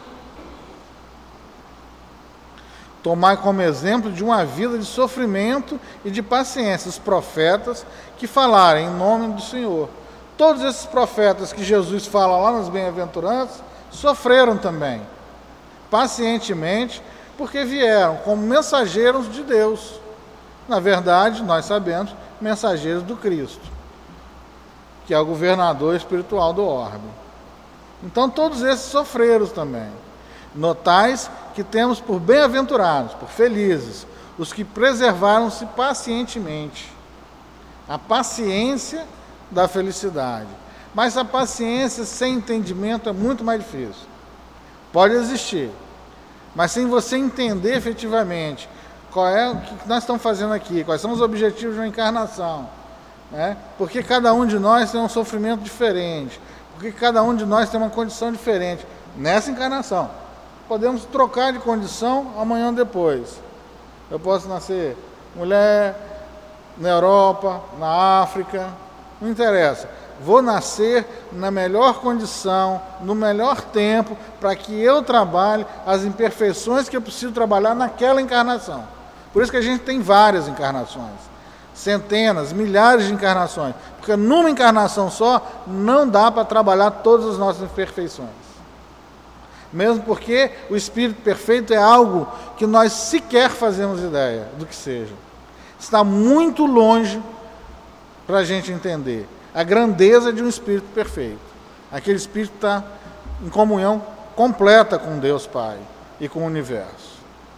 Tomai como exemplo de uma vida de sofrimento e de paciência os profetas que falaram em nome do Senhor. Todos esses profetas que Jesus fala lá nas bem-aventuranças sofreram também, pacientemente, porque vieram como mensageiros de Deus. Na verdade, nós sabemos, mensageiros do Cristo, que é o governador espiritual do orbe. Então todos esses sofreram também. Notais que temos por bem-aventurados, por felizes, os que preservaram-se pacientemente. A paciência da felicidade. Mas a paciência sem entendimento é muito mais difícil. Pode existir, mas sem você entender efetivamente qual é o que nós estamos fazendo aqui, quais são os objetivos de uma encarnação, né? Porque cada um de nós tem um sofrimento diferente, porque cada um de nós tem uma condição diferente nessa encarnação. Podemos trocar de condição amanhã ou depois. Eu posso nascer mulher na Europa, na África, não interessa. Vou nascer na melhor condição, no melhor tempo, para que eu trabalhe as imperfeições que eu preciso trabalhar naquela encarnação. Por isso que a gente tem várias encarnações, centenas, milhares de encarnações, porque numa encarnação só não dá para trabalhar todas as nossas imperfeições. Mesmo porque o Espírito Perfeito é algo que nós sequer fazemos ideia do que seja. Está muito longe para a gente entender a grandeza de um Espírito perfeito. Aquele Espírito está em comunhão completa com Deus Pai e com o universo.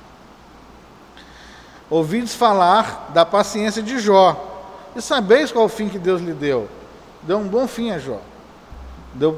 Ouvides falar da paciência de Jó, e sabeis qual o fim que Deus lhe deu. Deu um bom fim a Jó. Deu,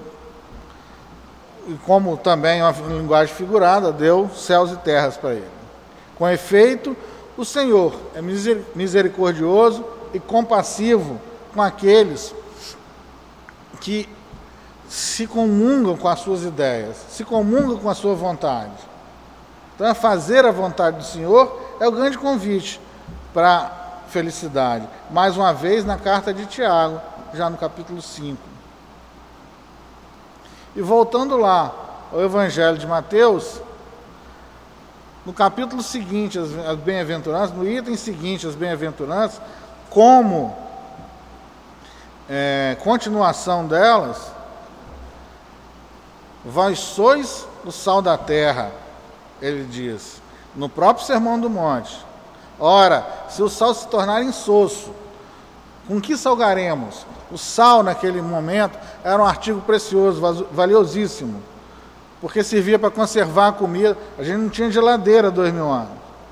como também uma linguagem figurada, deu céus e terras para ele. Com efeito, o Senhor é misericordioso e compassivo com aqueles que se comungam com as suas ideias, se comungam com a sua vontade. Então, fazer a vontade do Senhor é o grande convite para a felicidade. Mais uma vez, na carta de Tiago, já no capítulo cinco. E voltando lá ao Evangelho de Mateus, no capítulo seguinte, as, as bem-aventuranças, no item seguinte, as bem-aventuranças, como é, continuação delas, vós sois o sal da terra, ele diz, no próprio Sermão do Monte. Ora, se o sal se tornar insosso, com que salgaremos? O sal, naquele momento, era um artigo precioso, valiosíssimo, porque servia para conservar a comida. A gente não tinha geladeira há dois mil anos.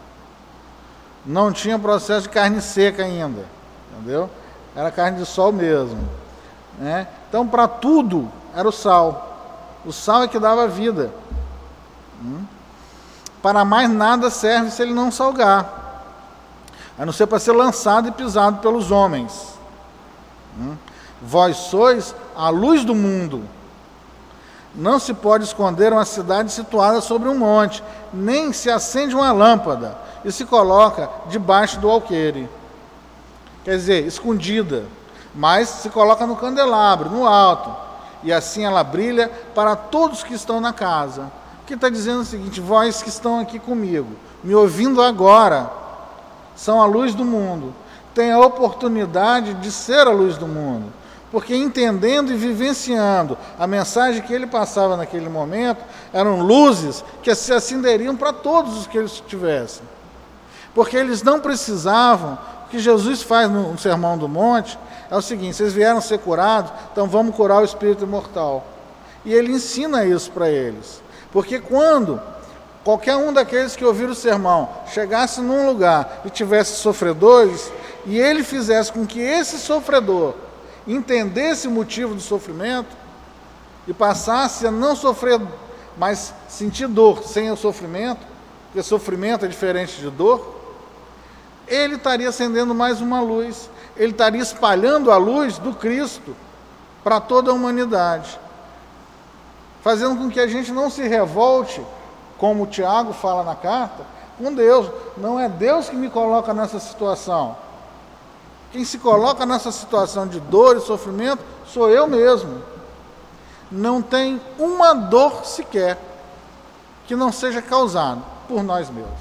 Não tinha processo de carne seca ainda, entendeu? Era carne de sol mesmo, né? Então, para tudo, era o sal. O sal é que dava vida. Hum? Para mais nada serve se ele não salgar, a não ser para ser lançado e pisado pelos homens. Hum? Vós sois a luz do mundo. Não se pode esconder uma cidade situada sobre um monte, nem se acende uma lâmpada e se coloca debaixo do alqueire. Quer dizer, escondida, mas se coloca no candelabro, no alto, e assim ela brilha para todos que estão na casa. O que está dizendo é o seguinte: vós que estão aqui comigo, me ouvindo agora, são a luz do mundo, têm a oportunidade de ser a luz do mundo, porque entendendo e vivenciando a mensagem que ele passava naquele momento, eram luzes que se acenderiam para todos os que eles tivessem. Porque eles não precisavam, o que Jesus faz no Sermão do Monte, é o seguinte: vocês vieram ser curados, então vamos curar o espírito imortal. E ele ensina isso para eles. Porque quando qualquer um daqueles que ouviram o sermão chegasse num lugar e tivesse sofredores, e ele fizesse com que esse sofredor entendesse o motivo do sofrimento e passasse a não sofrer, mas sentir dor sem o sofrimento, porque sofrimento é diferente de dor, ele estaria acendendo mais uma luz, ele estaria espalhando a luz do Cristo para toda a humanidade, fazendo com que a gente não se revolte, como o Tiago fala na carta, com Deus. Não é Deus que me coloca nessa situação. Quem se coloca nessa situação de dor e sofrimento sou eu mesmo. Não tem uma dor sequer que não seja causada por nós mesmos.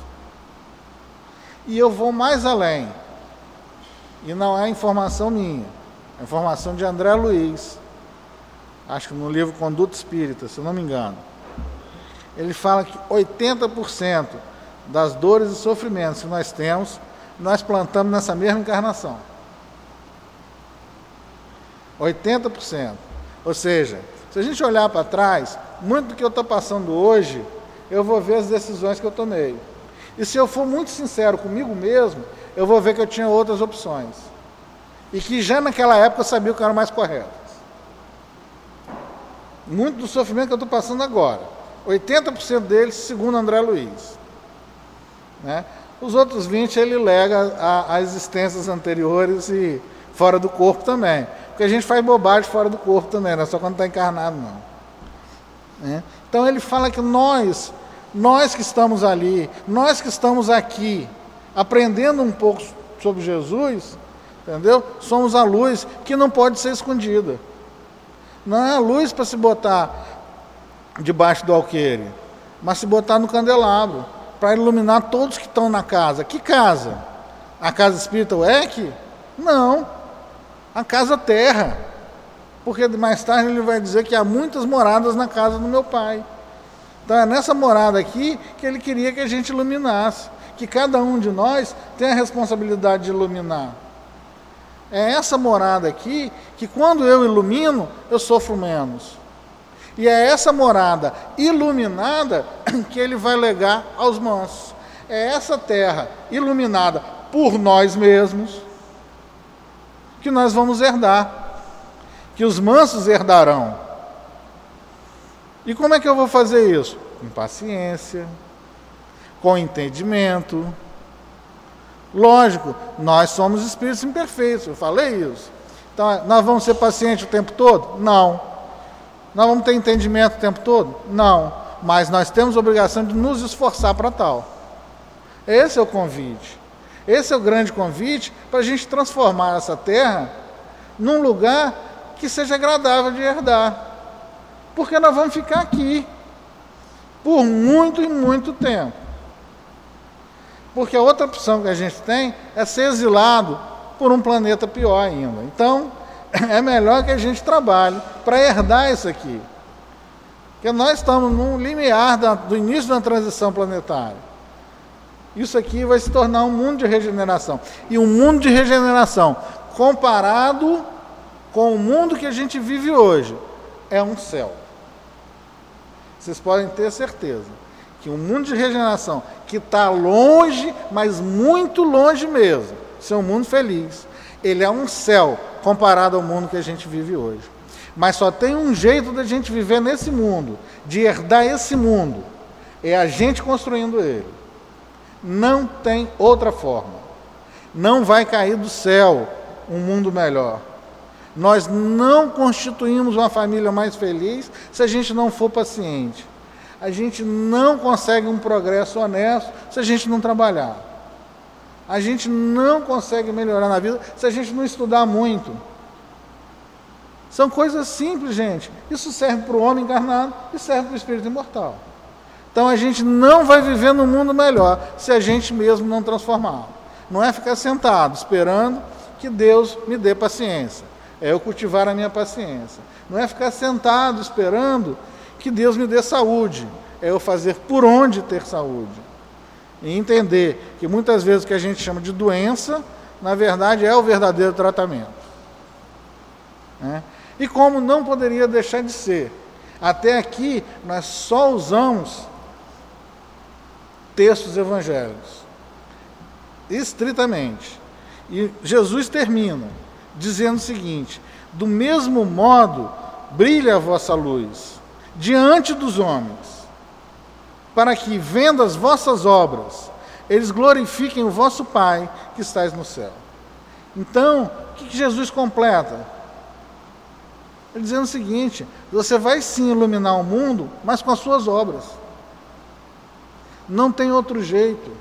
E eu vou mais além. E não é informação minha, é informação de André Luiz, acho que no livro Conduta Espírita, se eu não me engano. Ele fala que oitenta por cento das dores e sofrimentos que nós temos, nós plantamos nessa mesma encarnação. oitenta por cento. Ou seja, se a gente olhar para trás, muito do que eu estou passando hoje eu vou ver as decisões que eu tomei. E se eu for muito sincero comigo mesmo, eu vou ver que eu tinha outras opções. E que já naquela época eu sabia o que era mais correto. Muito do sofrimento que eu estou passando agora, oitenta por cento deles, segundo André Luiz. Né? Os outros vinte por cento ele lega a, a existências anteriores e fora do corpo também. Porque a gente faz bobagem fora do corpo também, não é só quando está encarnado, não. Né? Então ele fala que nós, nós que estamos ali, nós que estamos aqui, aprendendo um pouco sobre Jesus, entendeu? Somos a luz que não pode ser escondida. Não é a luz para se botar debaixo do alqueire, mas se botar no candelabro, para iluminar todos que estão na casa. Que casa? A casa espírita U E C? Não. A casa terra. Porque mais tarde ele vai dizer que há muitas moradas na casa do meu pai. Então é nessa morada aqui que ele queria que a gente iluminasse. Que cada um de nós tem a responsabilidade de iluminar. É essa morada aqui que quando eu ilumino, eu sofro menos. E é essa morada iluminada que ele vai legar aos mansos. É essa terra iluminada por nós mesmos que nós vamos herdar. Que os mansos herdarão. E como é que eu vou fazer isso? Com paciência, com entendimento. Lógico, nós somos espíritos imperfeitos, eu falei isso. Então, nós vamos ser pacientes o tempo todo? Não. Nós vamos ter entendimento o tempo todo? Não. Mas nós temos a obrigação de nos esforçar para tal. Esse é o convite. Esse é o grande convite para a gente transformar essa terra num lugar que seja agradável de herdar. Porque nós vamos ficar aqui por muito e muito tempo. Porque a outra opção que a gente tem é ser exilado por um planeta pior ainda. Então, é melhor que a gente trabalhe para herdar isso aqui. Porque nós estamos num limiar da, do início de uma transição planetária. Isso aqui vai se tornar um mundo de regeneração. E um mundo de regeneração, comparado com o mundo que a gente vive hoje, é um céu. Vocês podem ter certeza que um mundo de regeneração que está longe, mas muito longe mesmo, ser um mundo feliz, ele é um céu comparado ao mundo que a gente vive hoje. Mas só tem um jeito da gente viver nesse mundo, de herdar esse mundo, é a gente construindo ele. Não tem outra forma. Não vai cair do céu um mundo melhor. Nós não constituímos uma família mais feliz se a gente não for paciente. A gente não consegue um progresso honesto se a gente não trabalhar. A gente não consegue melhorar na vida se a gente não estudar muito. São coisas simples, gente. Isso serve para o homem encarnado e serve para o espírito imortal. Então a gente não vai viver num mundo melhor se a gente mesmo não transformar. Não é ficar sentado esperando que Deus me dê paciência. É eu cultivar a minha paciência. Não é ficar sentado esperando que Deus me dê saúde. É eu fazer por onde ter saúde. E entender que muitas vezes o que a gente chama de doença, na verdade é o verdadeiro tratamento. Né? E como não poderia deixar de ser. Até aqui nós só usamos textos evangélicos. Estritamente. E Jesus termina dizendo o seguinte: do mesmo modo brilha a vossa luz diante dos homens, para que, vendo as vossas obras, eles glorifiquem o vosso Pai que estais no céu. Então, o que Jesus completa? Ele dizendo o seguinte: você vai sim iluminar o mundo, mas com as suas obras. Não tem outro jeito.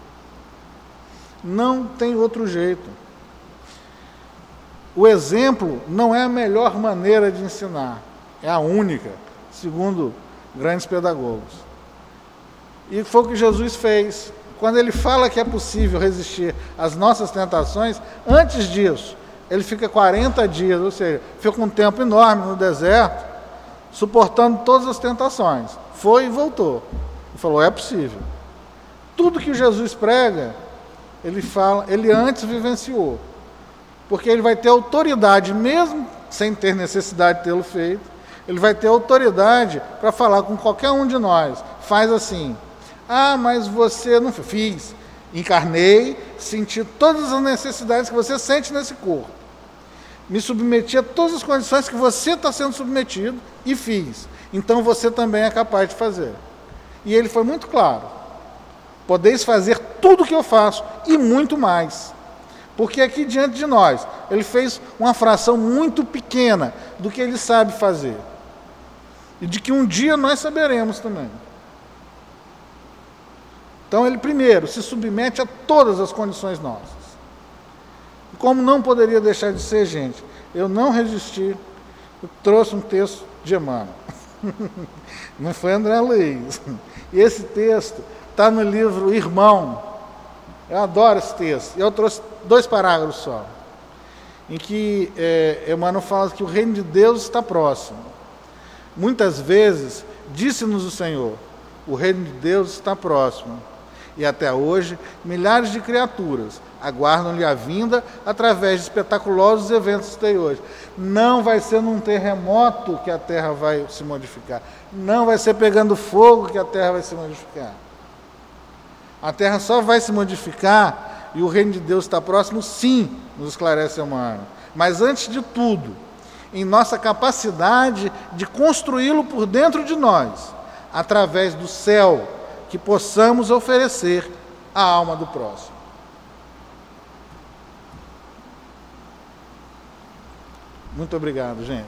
Não tem outro jeito. O exemplo não é a melhor maneira de ensinar, é a única, segundo grandes pedagogos. E foi o que Jesus fez. Quando ele fala que é possível resistir às nossas tentações, antes disso, ele fica quarenta dias, ou seja, fica um tempo enorme no deserto, suportando todas as tentações. Foi e voltou. Ele falou, é possível. Tudo que Jesus prega, ele fala, ele antes vivenciou. Porque ele vai ter autoridade, mesmo sem ter necessidade de tê-lo feito, ele vai ter autoridade para falar com qualquer um de nós. faz assim. Ah, mas você não fez. Fiz. Encarnei, senti todas as necessidades que você sente nesse corpo. Me submeti a todas as condições que você está sendo submetido e fiz. Então você também é capaz de fazer. E ele foi muito claro. Podeis fazer tudo o que eu faço e muito mais. Porque aqui diante de nós, ele fez uma fração muito pequena do que ele sabe fazer. E de que um dia nós saberemos também. Então ele primeiro se submete a todas as condições nossas. E como não poderia deixar de ser, gente, eu não resisti, eu trouxe um texto de Emmanuel. Não foi André Luiz. E esse texto está no livro Irmão. Eu adoro esse texto. Eu trouxe dois parágrafos só, em que é, Emmanuel fala que o reino de Deus está próximo. Muitas vezes, disse-nos o Senhor, o reino de Deus está próximo. E até hoje, milhares de criaturas aguardam-lhe a vinda através de espetaculosos eventos exteriores. Não vai ser num terremoto que a Terra vai se modificar. Não vai ser pegando fogo que a Terra vai se modificar. A Terra só vai se modificar e o reino de Deus está próximo, sim, nos esclarece Emmanuel. Mas antes de tudo, em nossa capacidade de construí-lo por dentro de nós, através do céu, que possamos oferecer à alma do próximo. Muito obrigado, gente.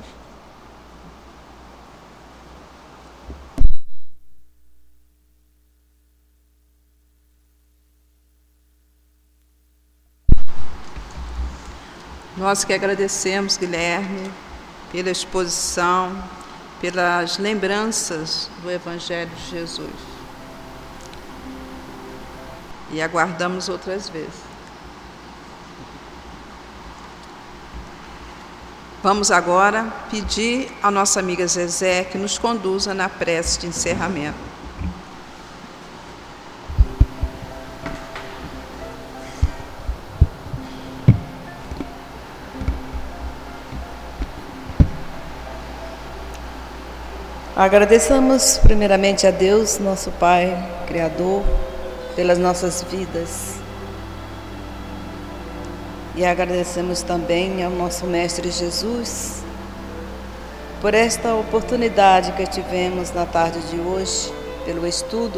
Nós que agradecemos, Guilherme, pela exposição, pelas lembranças do Evangelho de Jesus. E aguardamos outras vezes. Vamos agora pedir à nossa amiga Zezé que nos conduza na prece de encerramento. Agradeçamos primeiramente a Deus, nosso Pai, Criador, pelas nossas vidas. E agradecemos também ao nosso Mestre Jesus por esta oportunidade que tivemos na tarde de hoje, pelo estudo,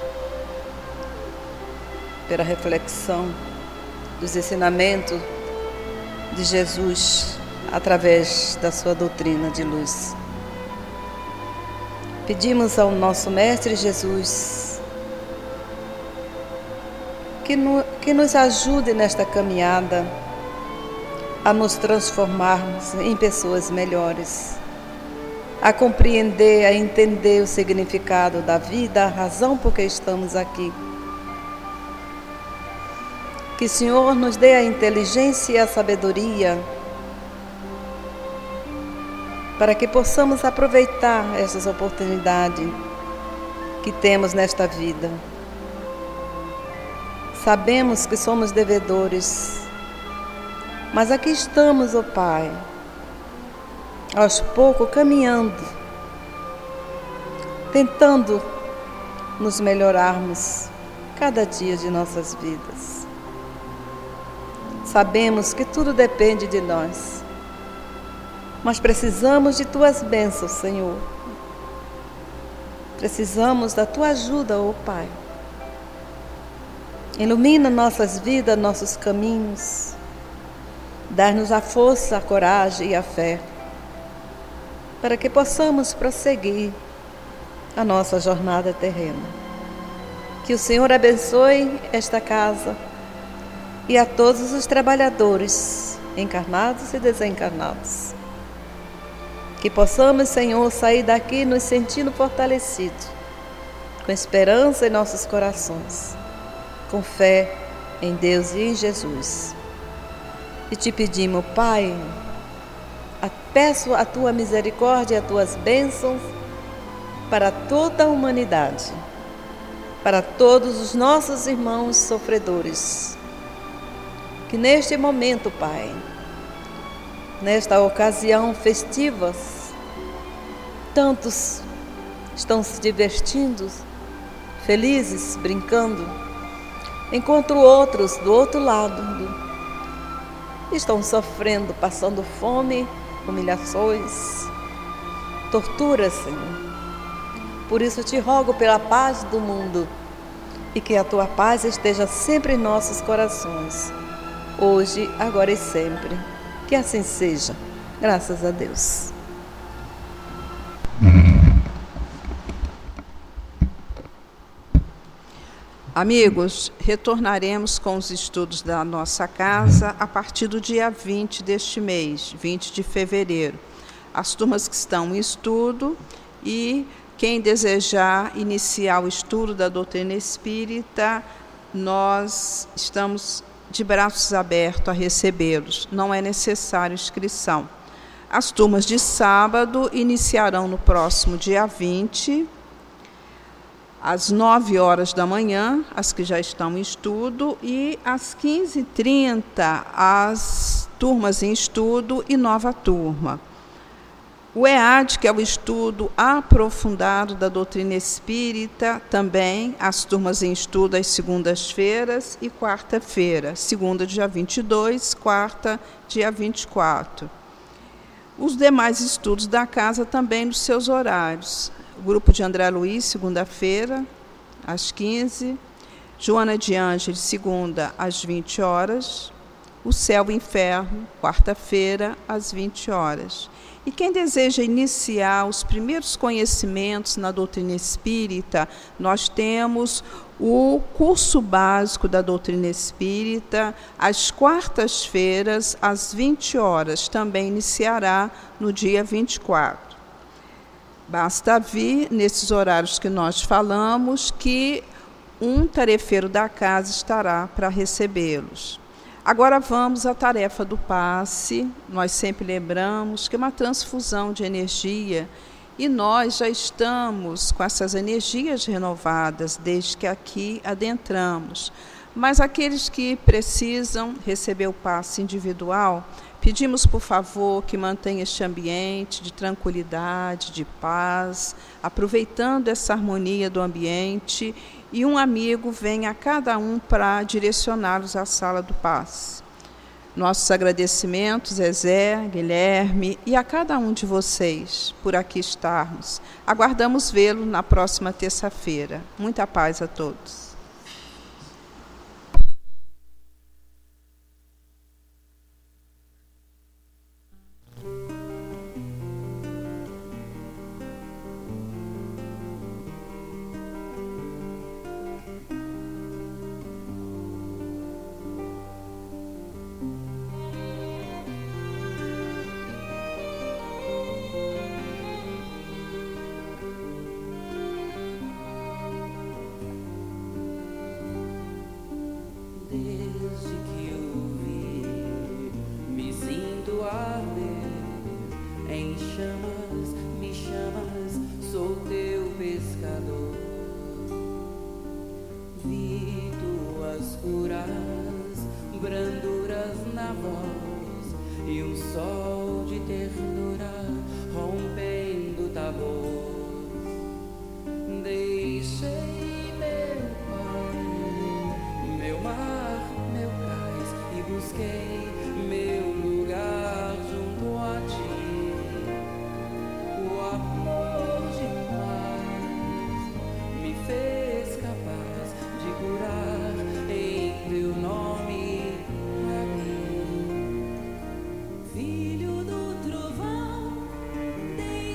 pela reflexão dos ensinamentos de Jesus através da sua doutrina de luz. Pedimos ao nosso Mestre Jesus que, no, que nos ajude nesta caminhada a nos transformarmos em pessoas melhores, a compreender, a entender o significado da vida, a razão por que estamos aqui. Que o Senhor nos dê a inteligência e a sabedoria para que possamos aproveitar essas oportunidades que temos nesta vida. Sabemos que somos devedores, mas aqui estamos, ó Pai, aos poucos caminhando, tentando nos melhorarmos cada dia de nossas vidas. Sabemos que tudo depende de nós, mas precisamos de Tuas bênçãos, Senhor. Precisamos da Tua ajuda, ó Pai. Ilumina nossas vidas, nossos caminhos. Dá-nos a força, a coragem e a fé, para que possamos prosseguir a nossa jornada terrena. Que o Senhor abençoe esta casa e a todos os trabalhadores, encarnados e desencarnados. Que possamos, Senhor, sair daqui nos sentindo fortalecidos, com esperança em nossos corações, com fé em Deus e em Jesus. E te pedimos, Pai, peço a Tua misericórdia e as Tuas bênçãos para toda a humanidade, para todos os nossos irmãos sofredores, que neste momento, Pai, nesta ocasião festiva, tantos estão se divertindo felizes, brincando, enquanto outros do outro lado do estão sofrendo, passando fome, humilhações, torturas, Senhor. Por isso te rogo pela paz do mundo e que a tua paz esteja sempre em nossos corações, hoje, agora e sempre. Que assim seja, graças a Deus. Amigos, retornaremos com os estudos da nossa casa a partir do dia vinte deste mês, vinte de fevereiro. As turmas que estão em estudo e quem desejar iniciar o estudo da doutrina espírita, nós estamos de braços abertos a recebê-los. Não é necessário inscrição. As turmas de sábado iniciarão no próximo dia vinte, às nove horas da manhã, as que já estão em estudo, e às quinze e trinta, as turmas em estudo e nova turma. O E A D, que é o estudo aprofundado da doutrina espírita, também as turmas em estudo às segundas-feiras e quarta-feira. Segunda, dia vinte e dois, quarta, dia vinte e quatro. Os demais estudos da casa também nos seus horários. O grupo de André Luiz, segunda-feira, às quinze. Joana de Ângeles, segunda, às vinte horas. O Céu e o Inferno, quarta-feira, às vinte horas. E quem deseja iniciar os primeiros conhecimentos na doutrina espírita, nós temos o curso básico da doutrina espírita, às quartas-feiras, às vinte horas. Também iniciará no dia vinte e quatro. Basta vir, nesses horários que nós falamos, que um tarefeiro da casa estará para recebê-los. Agora vamos à tarefa do passe. Nós sempre lembramos que é uma transfusão de energia e nós já estamos com essas energias renovadas desde que aqui adentramos. Mas aqueles que precisam receber o passe individual, pedimos, por favor, que mantenha este ambiente de tranquilidade, de paz, aproveitando essa harmonia do ambiente, e um amigo venha a cada um para direcioná-los à sala do passe. Nossos agradecimentos, Zezé, Guilherme e a cada um de vocês por aqui estarmos. Aguardamos vê-lo na próxima terça-feira. Muita paz a todos. Filho do trovão,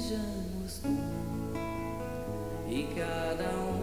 sejamos um, e cada um